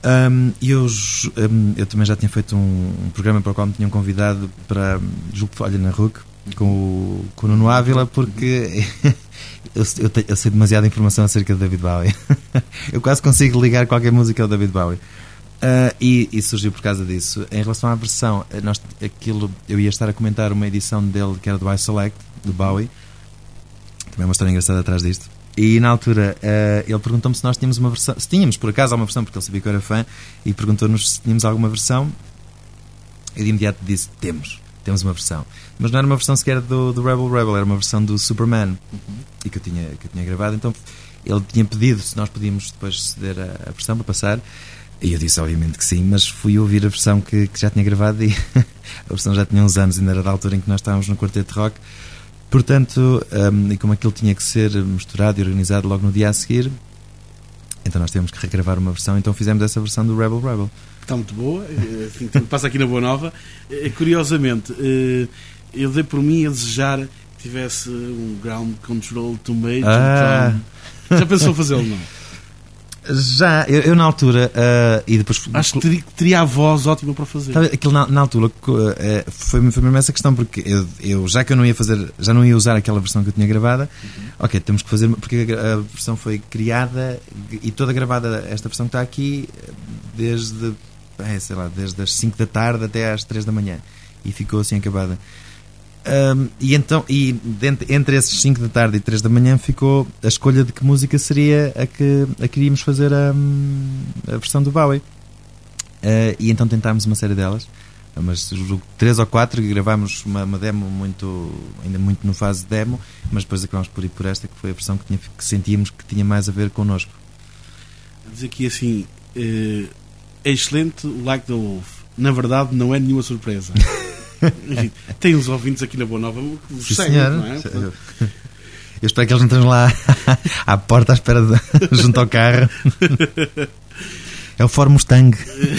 Eu também já tinha feito um programa para o qual me tinham convidado para julgo que olha na RUC com o Nuno Ávila, porque eu sei demasiada informação acerca de David Bowie. Eu quase consigo ligar qualquer música ao David Bowie. E surgiu por causa disso. Em relação à versão, eu ia estar a comentar uma edição dele que era do iSelect, do Bowie. Também é uma história engraçada atrás disto. E na altura ele perguntou-me se nós tínhamos uma versão, se tínhamos por acaso alguma versão, porque ele sabia que eu era fã, e perguntou-nos se tínhamos alguma versão. Eu de imediato disse: temos uma versão, mas não era uma versão sequer do Rebel, era uma versão do Superman, e que eu tinha gravado. Então ele tinha pedido se nós podíamos depois ceder a versão para passar, e eu disse obviamente que sim, mas fui ouvir a versão que já tinha gravado, e a versão já tinha uns anos, ainda era da altura em que nós estávamos no Quarteto Rock. Portanto, e como aquilo tinha que ser misturado e organizado logo no dia a seguir, então nós tivemos que regravar uma versão, então fizemos essa versão do Rebel. Está muito boa, enfim, passa aqui na Boa Nova. Curiosamente, eu dei por mim a desejar que tivesse um ground control to major. Já pensou fazê-lo, não? Já, eu na altura, e depois acho que teria a voz ótima para fazer. Aquilo na altura foi mesmo essa questão, porque eu já que eu não ia fazer, já não ia usar aquela versão que eu tinha gravada, ok, temos que fazer, porque a versão foi criada e toda gravada, esta versão que está aqui, desde as 5 da tarde até às 3 da manhã, e ficou assim acabada. Entre esses 5 da tarde e 3 da manhã ficou a escolha de que música seria a que iríamos fazer a versão do Bowie, e então tentámos uma série delas, mas 3 ou 4, e gravámos uma demo ainda muito no fase de demo, mas depois acabámos por ir por esta, que foi a versão que sentíamos que tinha mais a ver connosco. Vou dizer aqui assim, é excelente, Like the Wolf. Na verdade não é nenhuma surpresa. Tem uns ouvintes aqui na Boa Nova que os seguem, não é? Eu espero que eles não estejam lá à porta à espera junto ao carro. É o Ford Mustang.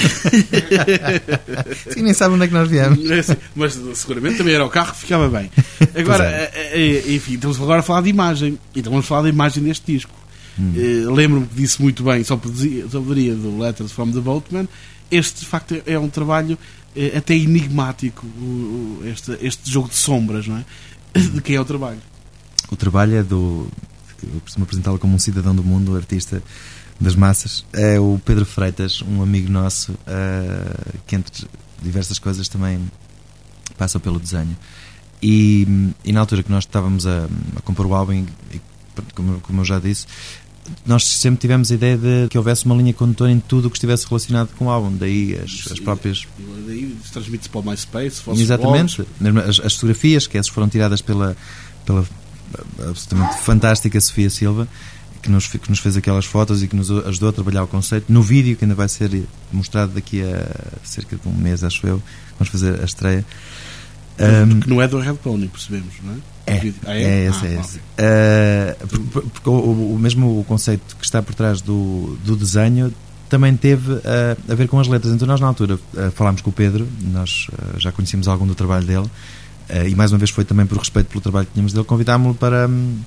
Sim, nem sabem onde é que nós viemos. Mas seguramente também era o carro que ficava bem. Agora, enfim, estamos agora a falar de imagem. Então vamos falar da imagem deste disco. Lembro-me que disse muito bem, só poderia do Letters from the Boatman. Este, de facto, é um trabalho até enigmático, este jogo de sombras, não é? De quem é o trabalho? O trabalho é eu costumo apresentá-lo como um cidadão do mundo, artista das massas. É o Pedro Freitas, um amigo nosso, que entre diversas coisas também passa pelo desenho. E na altura que nós estávamos a compor o álbum, como eu já disse, nós sempre tivemos a ideia de que houvesse uma linha condutora em tudo o que estivesse relacionado com o álbum, daí as próprias... Daí se transmite para o MySpace, exatamente, mesmo as fotografias, que essas foram tiradas pela absolutamente fantástica Sofia Silva, que nos fez aquelas fotos e que nos ajudou a trabalhar o conceito, no vídeo que ainda vai ser mostrado daqui a cerca de um mês, acho eu, vamos fazer a estreia. Que não é do Red Pony, percebemos, não é? É esse. Porque mesmo o conceito que está por trás do desenho também teve a ver com as letras. Então nós na altura falámos com o Pedro, nós já conhecíamos algum do trabalho dele, e mais uma vez foi também por respeito pelo trabalho que tínhamos dele, convidámo-lo para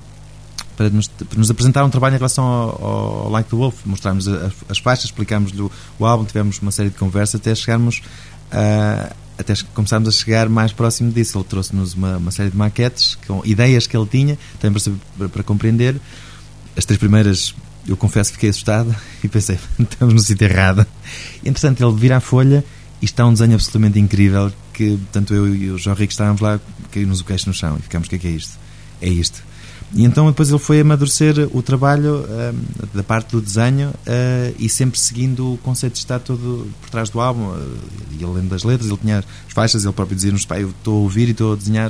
nos apresentar um trabalho em relação ao Like the Wolf. Mostrámos as faixas, explicámos-lhe o álbum, tivemos uma série de conversas até chegarmos até começámos a chegar mais próximo disso. Ele trouxe-nos uma série de maquetes com ideias que ele tinha, também para compreender. As 3 primeiras, eu confesso, fiquei assustado e pensei, estamos no sítio errado. Entretanto, ele vira a folha e está um desenho absolutamente incrível, que tanto eu e o João Rico estávamos lá, caiu-nos o queixo no chão e ficámos, o que é isto? É isto. E então depois ele foi amadurecer o trabalho da parte do desenho, e sempre seguindo o conceito de estar todo por trás do álbum. E ele lendo das letras, ele tinha as faixas, ele próprio dizia-nos: "Pai, eu estou a ouvir e estou a desenhar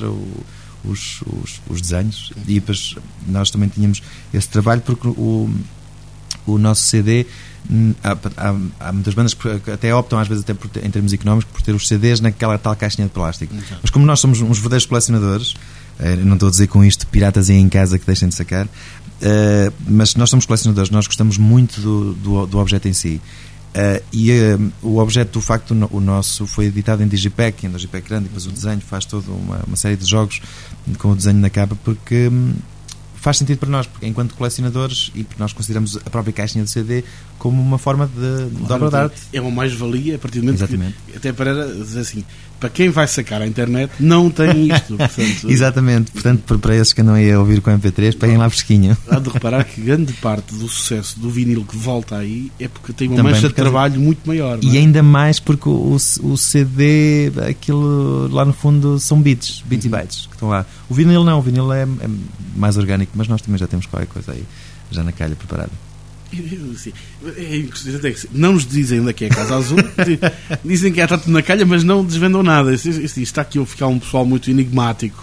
os desenhos." E depois nós também tínhamos esse trabalho, porque o nosso CD, há muitas bandas que até optam, às vezes até em termos económicos, por ter os CDs naquela tal caixinha de plástico. Mas como nós somos uns verdadeiros colecionadores, não estou a dizer com isto piratas aí em casa que deixem de sacar, mas nós somos colecionadores, nós gostamos muito do objeto em si, e o objeto, do facto, o nosso foi editado em Digipack, grande, e depois o desenho faz toda uma série de jogos com o desenho na capa, porque faz sentido para nós, porque enquanto colecionadores, e nós consideramos a própria caixinha de CD como uma forma de obra de arte. É uma mais-valia a partir do momento Exatamente. que, até para dizer assim, para quem vai sacar a internet, não tem isto. Portanto, Exatamente, portanto, para esses que andam aí a ouvir com MP3, peguem lá fresquinho. há de reparar que grande parte do sucesso do vinil que volta aí é porque tem uma Também mancha de porque- trabalho muito maior. não E é? ainda mais porque o CD, aquilo lá no fundo são bits e bytes que estão lá. O vinil não, o vinil é mais orgânico, mas nós também já temos qualquer coisa aí, já na calha preparada. Sim. É interessante, é que não nos dizem onde é que é a Casa Azul. Dizem que está tudo na calha, mas não desvendam nada. Está aqui a ficar um pessoal muito enigmático.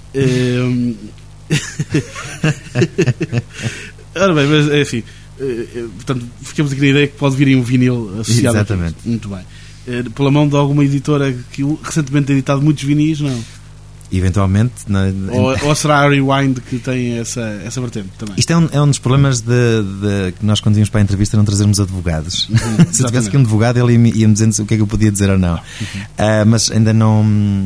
Ora bem, mas enfim, portanto, ficamos aqui na ideia que pode vir em um vinil associado. Exatamente. Aqui. Muito bem. Pela mão de alguma editora que recentemente tem editado muitos vinis, não? Eventualmente, Ou será a Rewind que tem essa vertente também? isto é um dos problemas que nós, quando íamos para a entrevista, não trazermos advogados. Se eu tivesse aqui um advogado, ele ia-me dizendo o que é que eu podia dizer ou não. Mas ainda não.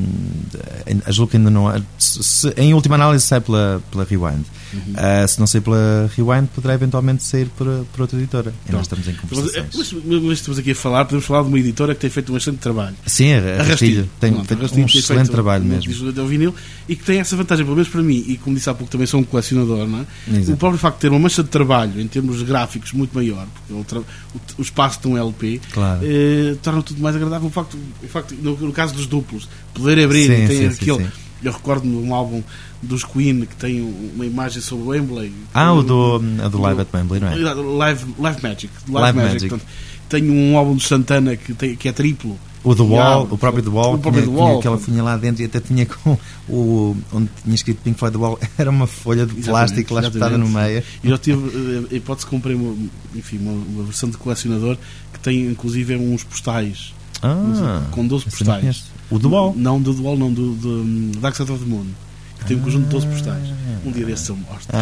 Julgo que ainda não. Em última análise, sai pela Rewind. Se não sair pela Rewind, poderá eventualmente sair por outra editora. E nós estamos em conversações. Mas estamos aqui a falar, podemos falar de uma editora que tem feito um excelente trabalho. Sim, a Rastilho tem Pronto, feito a Rastilho um tem excelente feito trabalho um mesmo. disco ao vinil e que tem essa vantagem, pelo menos para mim, e como disse há pouco, também sou um colecionador, não é? Exato. O próprio facto de ter uma mancha de trabalho em termos gráficos muito maior, porque o espaço de um LP Claro. torna tudo mais agradável. O facto no caso dos duplos, poder abrir Sim, e tem sim, aquele. sim. Eu recordo-me de um álbum dos Queen que tem uma imagem sobre o Wembley. O do Live at Wembley, não é? Live Magic. Live Magic. Portanto, tenho um álbum de Santana que é triplo. O The E Wall, há- o próprio The Wall, o próprio tinha The Wall, aquela portanto. folhinha lá dentro e até tinha com onde tinha escrito Pink Floyd The Wall, era uma folha de plástico lá espetada no meio. E eu tive a hipótese, comprei uma versão de colecionador que tem inclusive uns postais com 12 esse eu não postais. conheço. O The Wall? Não, do The Wall, não, do Dark Side of the Moon. Que tem um conjunto de 12 postais. Um dia desses eu mostro.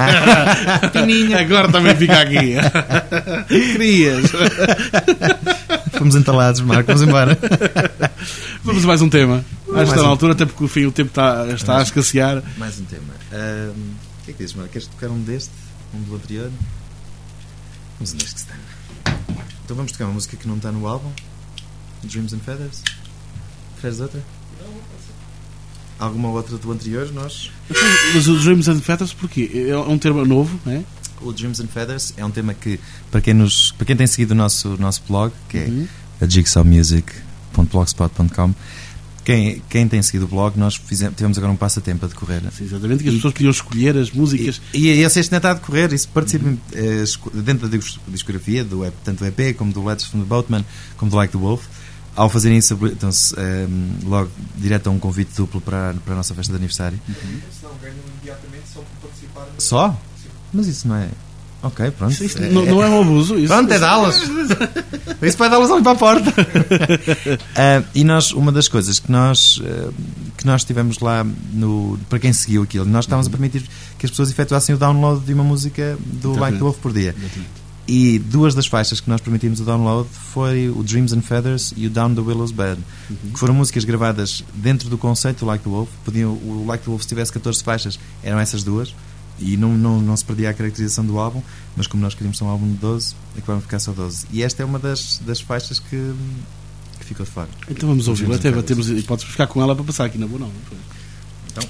Agora também fica aqui. Querias. Fomos entalados, Marco, vamos embora. Vamos a mais um tema. Acho que está um. na altura, até porque o tempo está a escassear. Mais um tema. O que é que dizes, Marco? Queres tocar um deste? Um do anterior? Vamos neste que está. Então vamos tocar uma música que não está no álbum. Dreams and Feathers. Preferes outra? Alguma outra do anterior? Nós? Mas o Dreams and Feathers, porquê? É um termo novo, não é? O Dreams and Feathers é um tema que, para quem tem seguido o nosso blog, que é a jigsawmusic.blogspot.com, quem tem seguido o blog, nós tivemos agora um passatempo a decorrer. Sim, exatamente, que as pessoas podiam escolher as músicas. E esse ainda está a decorrer, isso participa dentro da discografia, tanto do EP como do Letters from the Boatman, como do Like the Wolf. Ao fazerem isso, então, logo direto a um convite duplo para a nossa festa de aniversário. Se não ganham imediatamente só por participar. Só? Mas isso não é. Ok, pronto. Isso não é um abuso. Isso, Pronto, é Dallas. Isso vai Dallas ali para a porta. E nós, uma das coisas que nós tivemos lá, para quem seguiu aquilo, nós estávamos a permitir que as pessoas efetuassem o download de uma música do Like the Wolf por dia. E duas das faixas que nós permitimos o download foi o Dreams and Feathers e o Down the Willow's Bed, que foram músicas gravadas dentro do conceito do Like the Wolf. O Like the Wolf, se tivesse 14 faixas, eram essas duas. E não se perdia a caracterização do álbum, mas como nós queríamos ser um álbum de 12, acabaram de ficar só 12. E esta é uma das faixas que ficou de fora. Então vamos ouvir. Até temos hipótese de ficar com ela para passar aqui na boa, não. Então.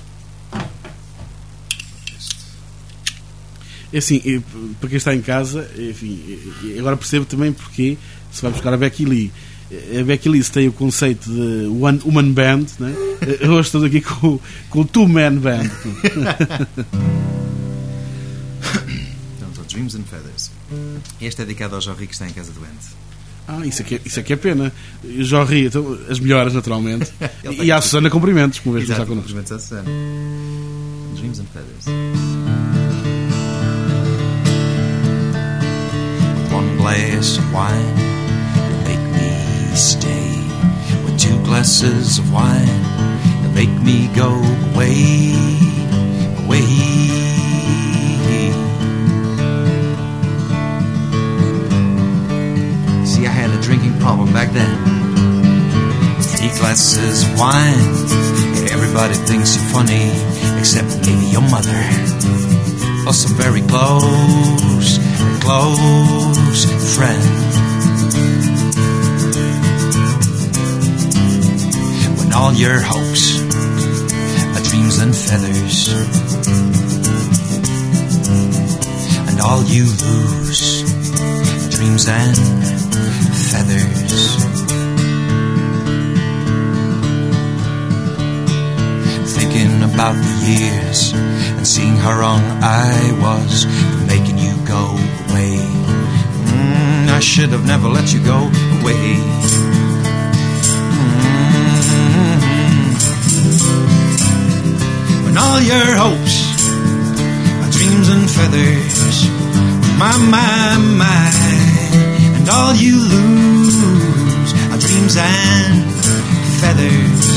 É assim, para quem está em casa, enfim, agora percebo também porque se vai buscar a Becky Lee. A Becky Lee tem o conceito de One Woman Band, né? Hoje estamos aqui com o Two Man Band. Então, Dreams and Feathers. Este é dedicado ao Jorri que está em casa doente. Isso é que é pena. Já ri, então, as melhoras, naturalmente. E à Susana, cumprimentos, como vez está connosco. Cumprimentos à Susana. Dreams and Feathers. One glass of wine will make me stay. With 2 glasses of wine will make me go away, away. See, I had a drinking problem back then. 3 glasses of wine, everybody thinks you're funny, except maybe your mother. Oh, some very close, close friend. When all your hopes are dreams and feathers, and all you lose are dreams and feathers. Thinking about the years and seeing how wrong I was for making you go away. I should have never let you go away. When all your hopes are dreams and feathers, my, and all you lose are dreams and feathers.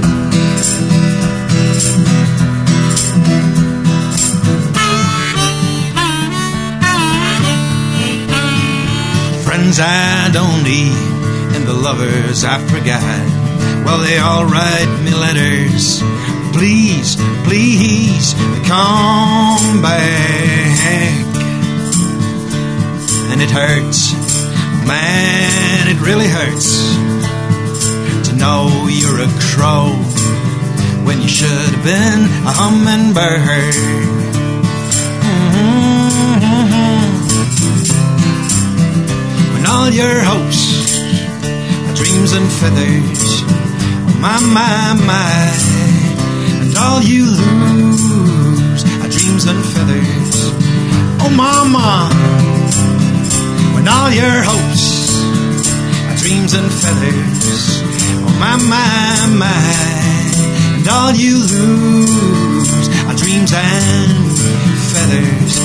Friends I don't need and the lovers I forgot, well, they all write me letters. Please, please come back. And it hurts, man, it really hurts to know you're a crow when you should have been a hummingbird. When all your hopes are dreams and feathers, my, and all you lose are dreams and feathers. Oh, mama, when all your hopes are dreams and feathers, oh, my, and all you lose are dreams and feathers.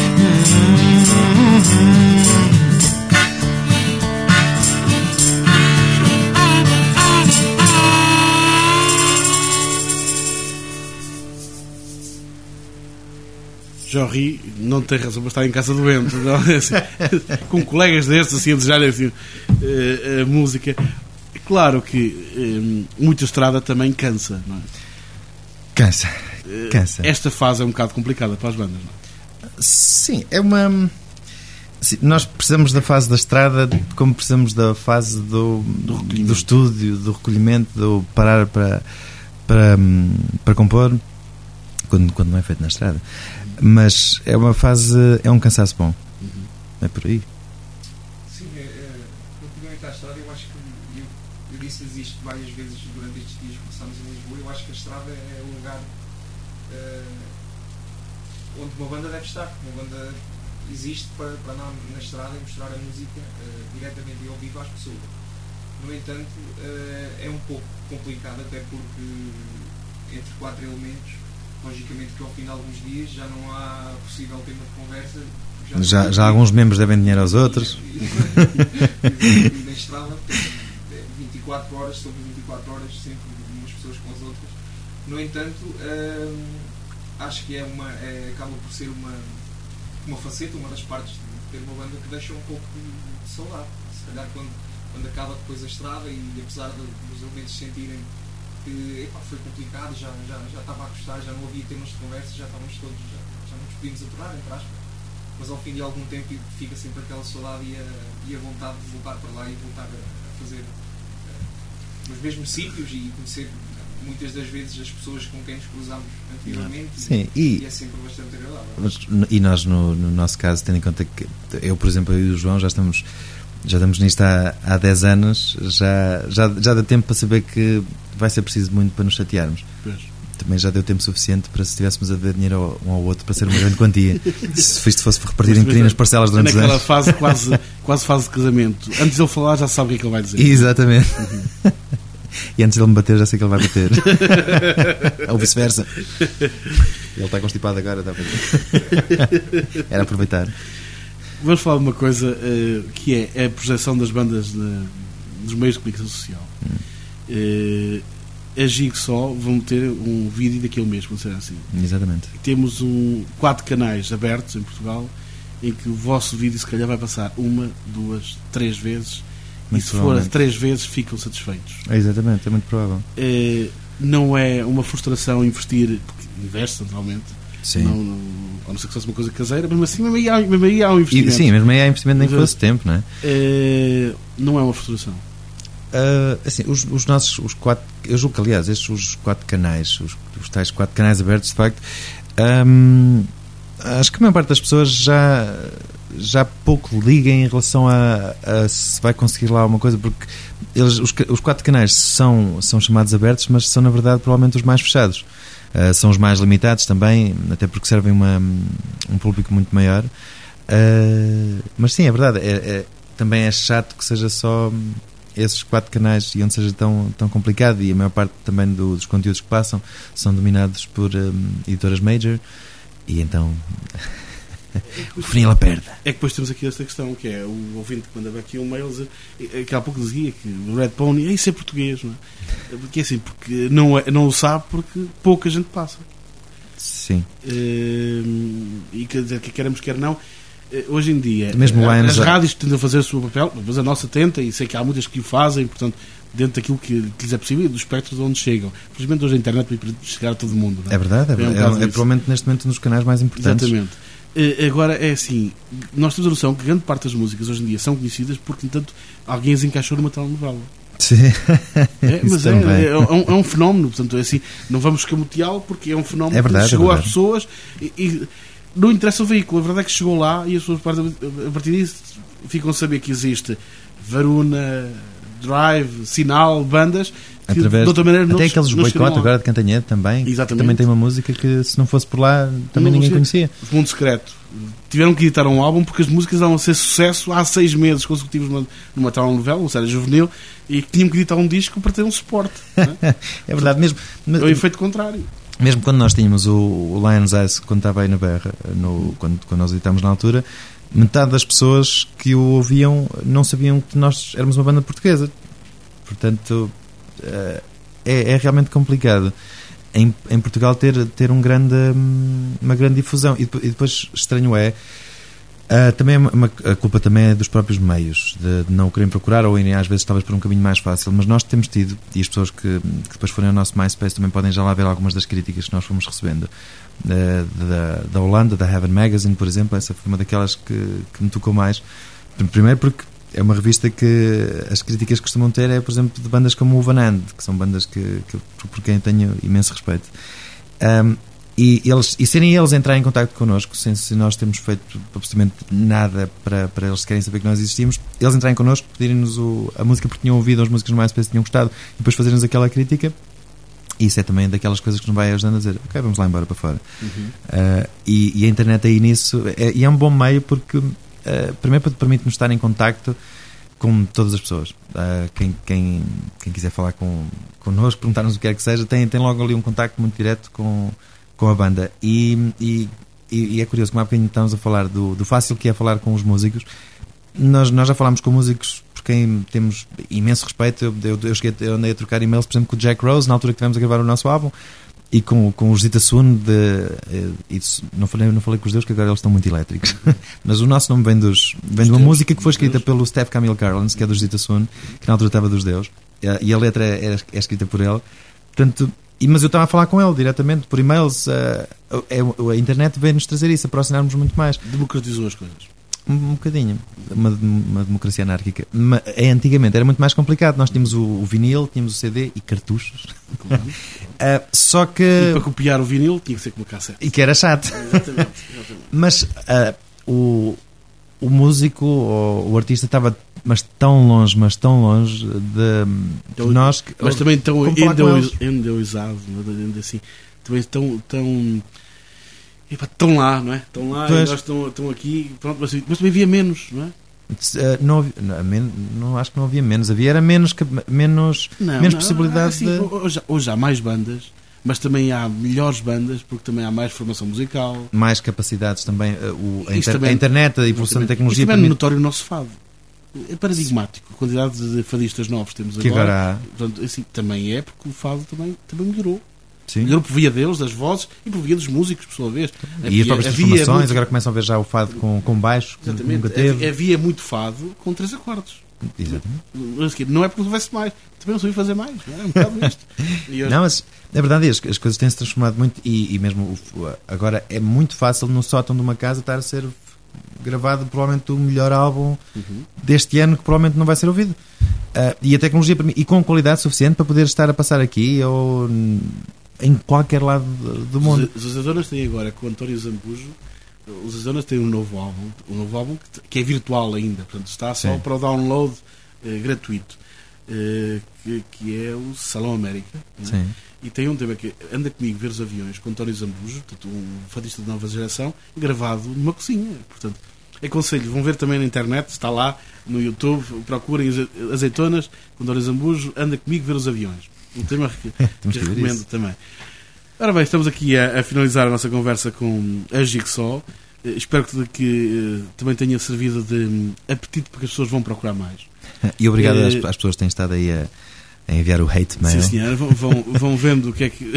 Jorri não tem razão para estar em casa doente, não? Assim, com colegas destes assim a desejarem assim, a música. Claro que muita estrada também cansa, não é? Cansa. Esta fase é um bocado complicada para as bandas, não é? Sim, é uma... Sim, nós precisamos da fase da estrada como precisamos da fase do estúdio, do recolhimento, do parar para compor quando não é feito na estrada. Mas é uma fase, é um cansaço bom. É por aí. Sim, relativamente à estrada, eu acho que eu disse-lhes isto várias vezes durante estes dias que passámos em Lisboa. Eu acho que a estrada é o lugar onde uma banda deve estar. Uma banda existe para andar na estrada e mostrar a música diretamente e ao vivo às pessoas. No entanto, é um pouco complicado, até porque entre 4 elementos, logicamente que ao final de uns dias já não há possível tema de conversa. Já alguns membros devem dinheiro aos outros. E na estrada, 24 horas sobre 24 horas, sempre umas pessoas com as outras. No entanto, acho que acaba por ser uma faceta, uma das partes de ter uma banda que deixa um pouco de saudade. Se calhar quando acaba depois a estrada e apesar dos elementos sentirem que foi complicado, já estava a gostar, já não havia temas de conversa, já estávamos todos, já não nos podíamos aturar, entre aspas, mas ao fim de algum tempo fica sempre aquela saudade e a vontade de voltar para lá e voltar a fazer os mesmos sítios e conhecer muitas das vezes as pessoas com quem nos cruzámos anteriormente. Sim, e é sempre bastante agradável. E nós, no nosso caso, tendo em conta que eu, por exemplo, e o João já estamos nisto há 10 anos, já deu tempo para saber que vai ser preciso muito para nos chatearmos. Pois. Também já deu tempo suficiente para, se estivéssemos a dar dinheiro um ao outro, para ser uma grande quantia. Se isto fosse repartido em pequenas parcelas durante os anos. Naquela fase quase fase de casamento. Antes de ele falar, já sabe o que é que ele vai dizer. Exatamente. E antes de ele me bater, já sei que ele vai bater. Ou vice-versa. Ele está constipado agora, está a ver. Era aproveitar. Vamos falar de uma coisa que é a projeção das bandas dos meios de comunicação social. A Jigsaw vão ter um vídeo daquele mês, vamos dizer assim. Exatamente. Temos 4 canais abertos em Portugal em que o vosso vídeo se calhar vai passar 1, 2, 3 vezes. Muito e se for 3 vezes ficam satisfeitos. Exatamente, é muito provável. Não é uma frustração investir, porque investe naturalmente. Sim. Não Ou não sei que fosse uma coisa caseira, mas assim mesmo aí há um investimento. Sim, mesmo aí há investimento nem que fosse tempo, não é? Não é uma frustração. Assim, os nossos, os 4, eu julgo que aliás, os 4 canais, os tais 4 canais abertos, de facto, acho que a maior parte das pessoas já pouco liga em relação a se vai conseguir lá alguma coisa, porque os 4 canais são chamados abertos, mas são na verdade provavelmente os mais fechados. São os mais limitados também, até porque servem um público muito maior. Mas sim, é verdade, também é chato que seja só esses 4 canais e onde seja tão complicado, e a maior parte também dos conteúdos que passam são dominados por editoras major, e então o funil aperta. É que depois temos aqui esta questão, que é o ouvinte que mandava aqui um mail que há pouco dizia que o Red Pony isso é português, não é? Porque assim, porque não o sabe porque pouca gente passa. Sim. E quer dizer, que queremos quer não, hoje em dia mesmo as rádios tentam fazer o seu papel, mas a nossa tenta, e sei que há muitas que o fazem, portanto, dentro daquilo que lhes é possível e dos espectros de onde chegam. Felizmente hoje a internet permite chegar a todo mundo, não é? É verdade, é provavelmente neste momento um dos canais mais importantes. Exatamente. Agora é assim, nós temos a noção que grande parte das músicas hoje em dia são conhecidas porque, entanto, alguém as encaixou numa telenovela. Sim. Mas é um fenómeno, portanto, é assim, não vamos escamoteá-lo porque é um fenómeno que chegou às pessoas e não interessa o veículo, a verdade é que chegou lá e as pessoas a partir disso ficam a saber que existe Varuna, Drive, Sinal, bandas que através, de outra maneira até aqueles boicote agora de Cantanhede também. Exatamente. Também tem uma música que se não fosse por lá também ninguém conhecia. O Mundo Secreto. Tiveram que editar um álbum porque as músicas estavam a ser sucesso há 6 meses consecutivos numa telenovela, uma série juvenil, e que tinham que editar um disco para ter um suporte. É verdade, mesmo. É o efeito contrário. Mesmo quando nós tínhamos o Lion's Eyes, quando estava aí na berra, quando nós editámos na altura, metade das pessoas que o ouviam não sabiam que nós éramos uma banda portuguesa. Portanto, é realmente complicado em Portugal ter uma grande difusão. E depois estranho também a culpa também é dos próprios meios, de não o querem procurar, ou irem às vezes talvez por um caminho mais fácil, mas nós temos tido, e as pessoas que depois forem ao nosso MySpace também podem já lá ver algumas das críticas que nós fomos recebendo da Holanda, da Heaven Magazine, por exemplo. Essa foi uma daquelas que me tocou mais. Primeiro porque é uma revista que as críticas que costumam ter é, por exemplo, de bandas como o Van And, que são bandas por quem tenho imenso respeito. E serem eles a entrar em contacto connosco, sem se nós termos feito absolutamente nada para eles querem saber que nós existimos, eles entrarem connosco, pedirem-nos a música porque tinham ouvido, as músicas no MySpace tinham gostado, e depois fazerem-nos aquela crítica, isso é também daquelas coisas que nos vai ajudando a dizer, ok, vamos lá embora para fora. E a internet aí nisso, e é um bom meio porque, primeiro, permite-nos estar em contacto com todas as pessoas. Quem quiser falar connosco, perguntar-nos o que quer que seja, tem logo ali um contacto muito direto com a banda. E é curioso, como há bocadinho estamos a falar do fácil que é falar com os músicos. Nós já falámos com músicos por quem temos imenso respeito. Eu andei a trocar e-mails, por exemplo, com o Jack Rose, na altura que estivemos a gravar o nosso álbum, e com o Zita Soon não falei com os deus, que agora eles estão muito elétricos. Mas o nosso nome vem de uma música que foi escrita pelo Steph Camille Carlins, que é do Zita Soon, que na altura estava dos deus, e a letra é escrita por ele. Portanto, mas eu estava a falar com ele diretamente por e-mails. A internet veio-nos trazer isso, aproximar-nos muito mais. Democratizou as coisas. Um bocadinho. Uma democracia anárquica. Antigamente era muito mais complicado. Nós tínhamos o vinil, tínhamos o CD e cartuchos. Claro. Só que... E para copiar o vinil tinha que ser com uma cassete. E que era chato. Exatamente. Mas o músico, o artista estava tão longe de nós... Mas também tão endeusado, assim, também estão lá, não é? Estão lá e nós estão aqui, pronto, mas também havia menos, não é? Não acho que não havia menos, era menos possibilidade assim, de... Hoje há mais bandas, mas também há melhores bandas, porque também há mais formação musical, mais capacidades também, a internet, a evolução da tecnologia. Isso também é notório no nosso fado. É paradigmático, a quantidade de fadistas novos temos que agora há. Portanto, assim, também é porque o fado também melhorou. Sim. Melhorou por via deles, das vozes, e por via dos músicos, por sua vez. E as próprias transformações, agora começam a ver já o fado com baixo, que nunca teve. Havia muito fado com 3 acordes. Exatamente. Mas não é porque houvesse mais, também não sabia fazer mais, não é? Um bocado isto. E hoje- Não, mas é verdade, as coisas têm-se transformado muito e mesmo agora é muito fácil no sótão de uma casa estar a ser gravado provavelmente o melhor álbum deste ano que provavelmente não vai ser ouvido. E a tecnologia e com qualidade suficiente para poder estar a passar aqui ou em qualquer lado do mundo. Os Azeitonas têm agora com o António Zambujo. Os Azeitonas têm um novo álbum que é virtual ainda, portanto está só Sim. para o download gratuito, que é o Salão América, né? Sim. E tem um tema que Anda Comigo Ver os Aviões com António Zambujo, portanto, um fadista de nova geração, gravado numa cozinha. Portanto, aconselho, vão ver também na internet, está lá no YouTube, procurem Azeitonas com António Zambujo, Anda Comigo Ver os Aviões. Um tema que Temos que ver recomendo isso. também. Ora bem, estamos aqui a finalizar a nossa conversa com a Jigsaw. Espero que também tenha servido de apetite porque as pessoas vão procurar mais. E obrigado às pessoas que têm estado aí a enviar o hate mail. Sim, senhora, vão vendo o que é que.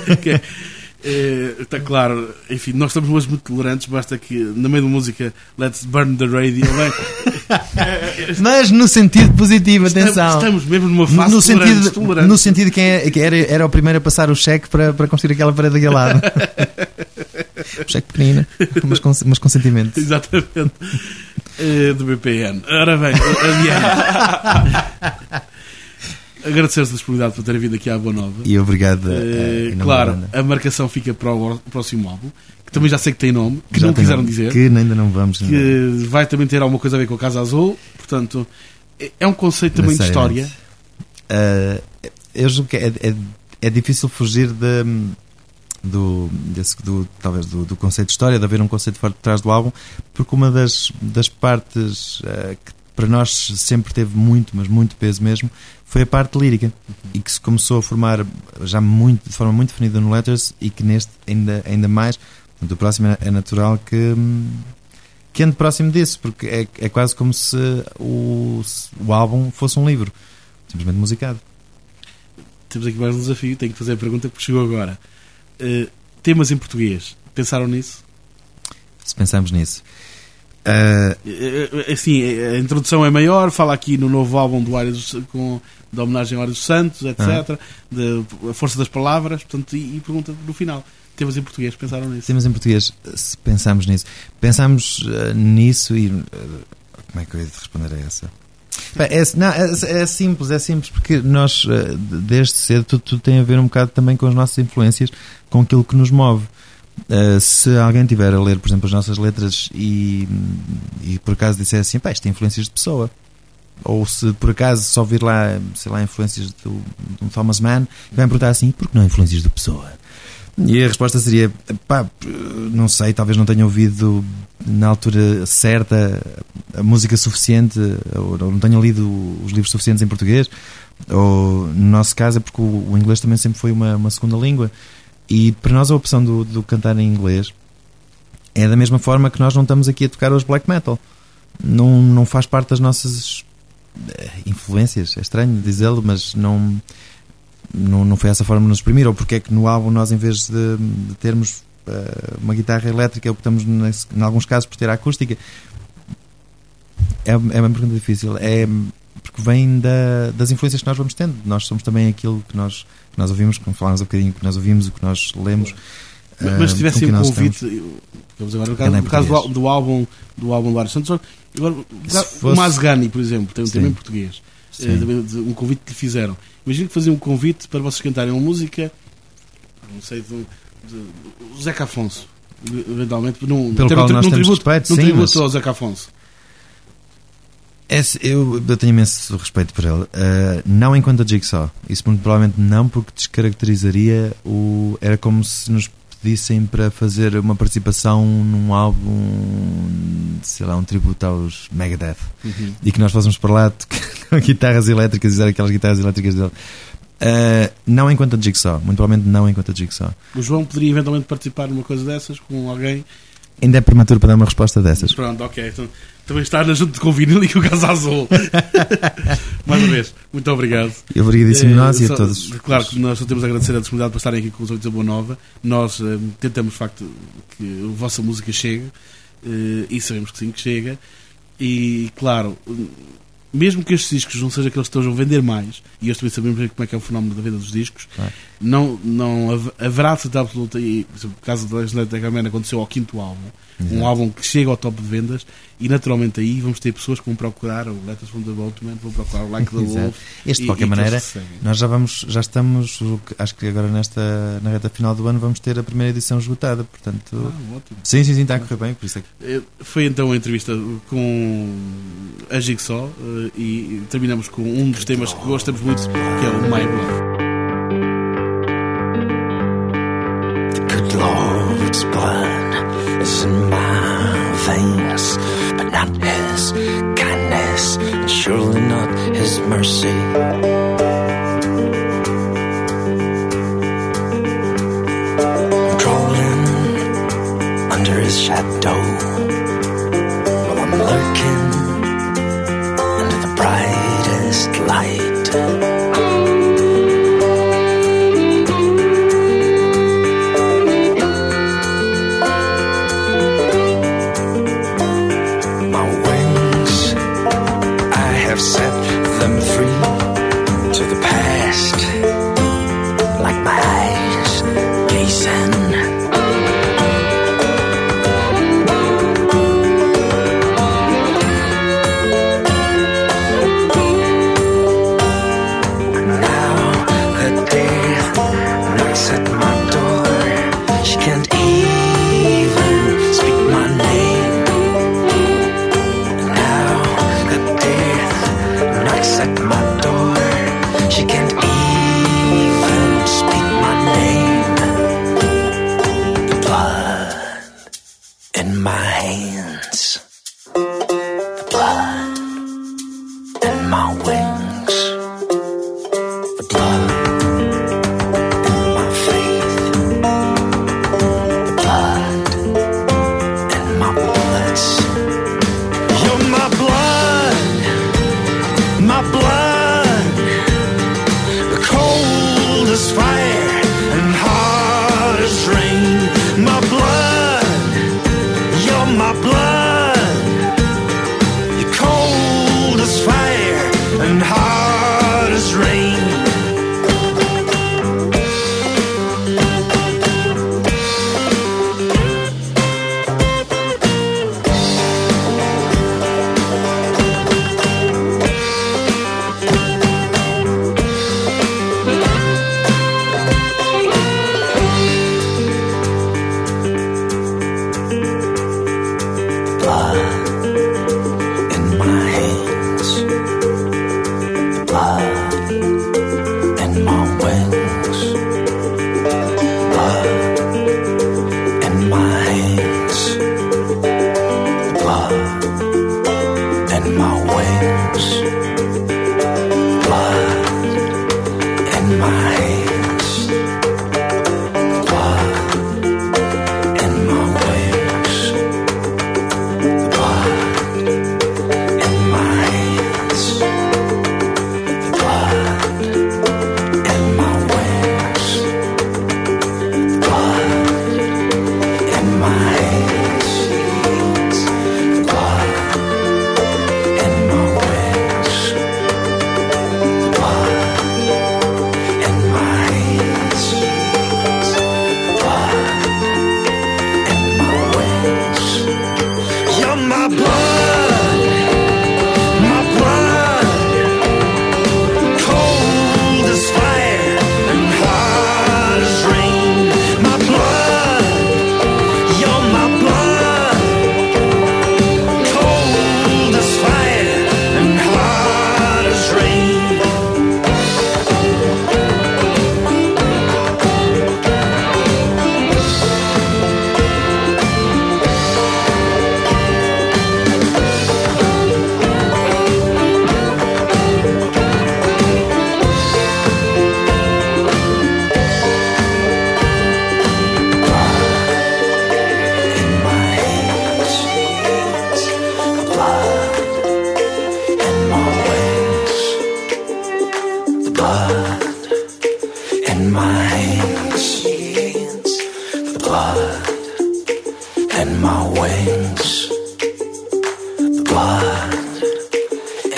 Está claro, enfim, nós estamos hoje muito tolerantes, basta que na meio da música Let's Burn the Radio, bem, Mas no sentido positivo, atenção. estamos mesmo numa fase no sentido, tolerante. no sentido que era o primeiro a passar o cheque para construir aquela parede daquele lado. Um cheque pequenino, mas com sentimento. Exatamente. Do BPN. Ora bem, adiante. Agradecer-vos a disponibilidade por terem vindo aqui à Boa Nova. E obrigado. Claro, a marcação fica para o próximo álbum, que também já sei que tem nome, que não quiseram dizer. Que ainda não vamos. Que vai também ter alguma coisa a ver com a Casa Azul. Portanto, é um conceito também de história. Eu julgo que é difícil fugir talvez do conceito de história, de haver um conceito forte por trás do álbum, porque uma das partes que para nós sempre teve muito, mas muito peso mesmo, foi a parte lírica, e que se começou a formar já de forma muito definida no Letters, e que neste ainda mais. Portanto, o próximo é natural que ande próximo disso, porque é quase como se o álbum fosse um livro, simplesmente musicado. Temos aqui mais um desafio, tenho que fazer a pergunta que chegou agora. Temas em português, pensaram nisso? Se pensarmos nisso. Assim, a introdução é maior, fala aqui no novo álbum da homenagem ao Ário dos Santos, etc. A força das palavras, portanto, e pergunta no final. Temas em português, pensaram nisso? Temas em português, se pensamos nisso. Pensamos nisso e... como é que eu ia responder a essa? É simples, porque nós, desde cedo, tudo tem a ver um bocado também com as nossas influências, com aquilo que nos move. Se alguém tiver a ler, por exemplo, as nossas letras e por acaso disser assim, isto tem influências de Pessoa, ou se por acaso só vir lá, sei lá, influências de um Thomas Mann, vai me perguntar assim, por que não influências de Pessoa? E a resposta seria, não sei, talvez não tenha ouvido na altura certa a música suficiente, ou não tenha lido os livros suficientes em português, ou no nosso caso é porque o inglês também sempre foi uma segunda língua. E para nós a opção do cantar em inglês é da mesma forma que nós não estamos aqui a tocar hoje black metal. Não faz parte das nossas influências. É estranho dizê-lo, mas não foi essa forma de nos exprimir. Ou porque é que no álbum nós, em vez de termos uma guitarra elétrica, optamos em alguns casos por ter a acústica? É uma pergunta difícil. É porque vem das influências que nós vamos tendo. Nós somos também aquilo que nós ouvimos, como falámos um bocadinho, que nós ouvimos, o que nós lemos. Mas se tivesse um convite, vamos agora no caso do álbum do Ário Santos, agora, o Mazgani, por exemplo, tem um tema em português, um convite que lhe fizeram. Imagina que faziam um convite para vocês cantarem uma música, não sei, de Zeca Afonso, eventualmente, num tributo ao Zeca Afonso. Eu tenho imenso respeito por ele, não enquanto a Jigsaw, isso muito provavelmente não, porque descaracterizaria era como se nos pedissem para fazer uma participação num álbum, sei lá, um tributo aos Megadeth, e que nós fôssemos para lá com guitarras elétricas e usar aquelas guitarras elétricas dele. Não enquanto a Jigsaw, muito provavelmente não enquanto a Jigsaw. O João poderia eventualmente participar numa coisa dessas com alguém? Ainda é prematuro para dar uma resposta dessas. Pronto, ok. Então, também está na junta com o vinil e com o Casa Azul. Mais uma vez, muito obrigado. Obrigadíssimo nós e a todos. Claro que nós só temos a agradecer a disponibilidade para estarem aqui com os ouvintes da Boa Nova. Nós tentamos, de facto, que a vossa música chegue, e sabemos que sim, que chega. E, claro, mesmo que estes discos não sejam aqueles que estejam a vender mais, e hoje também sabemos como é que é o fenómeno da venda dos discos, não haverá certeza absoluta, e por exemplo, o caso da Genetic Man aconteceu ao 5º álbum, um álbum que chega ao top de vendas, e naturalmente aí vamos ter pessoas que vão procurar o Letters from the Boatman, vão procurar o Like the Wolf. Este, de qualquer maneira, nós já estamos, acho que agora na reta final do ano vamos ter a primeira edição esgotada, portanto... Ótimo. Sim, está a correr bem, por isso é que... Foi então a entrevista com a Jigsaw, e terminamos com um dos temas que gostamos muito, que é o My Blood. The good Lord's blood is in my veins, but not His kindness, and surely not His mercy. I'm crawling under His shadow, while I'm lurking under the brightest light. Set them free to the past, like my eyes gazing. Now that death knocks at my door, she can't even speak my name. Now that death knocks at my door, she can't even speak my name. The blood in my hands, the blood in my wings, the blood in my faith, the blood in my bullets. You're my blood, my blood, the cold as fire and hard as rain. My blood, you're my blood, you're cold as fire and hard as rain.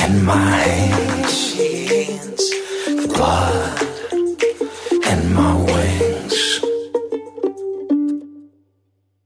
in my hands, the blood in my wings.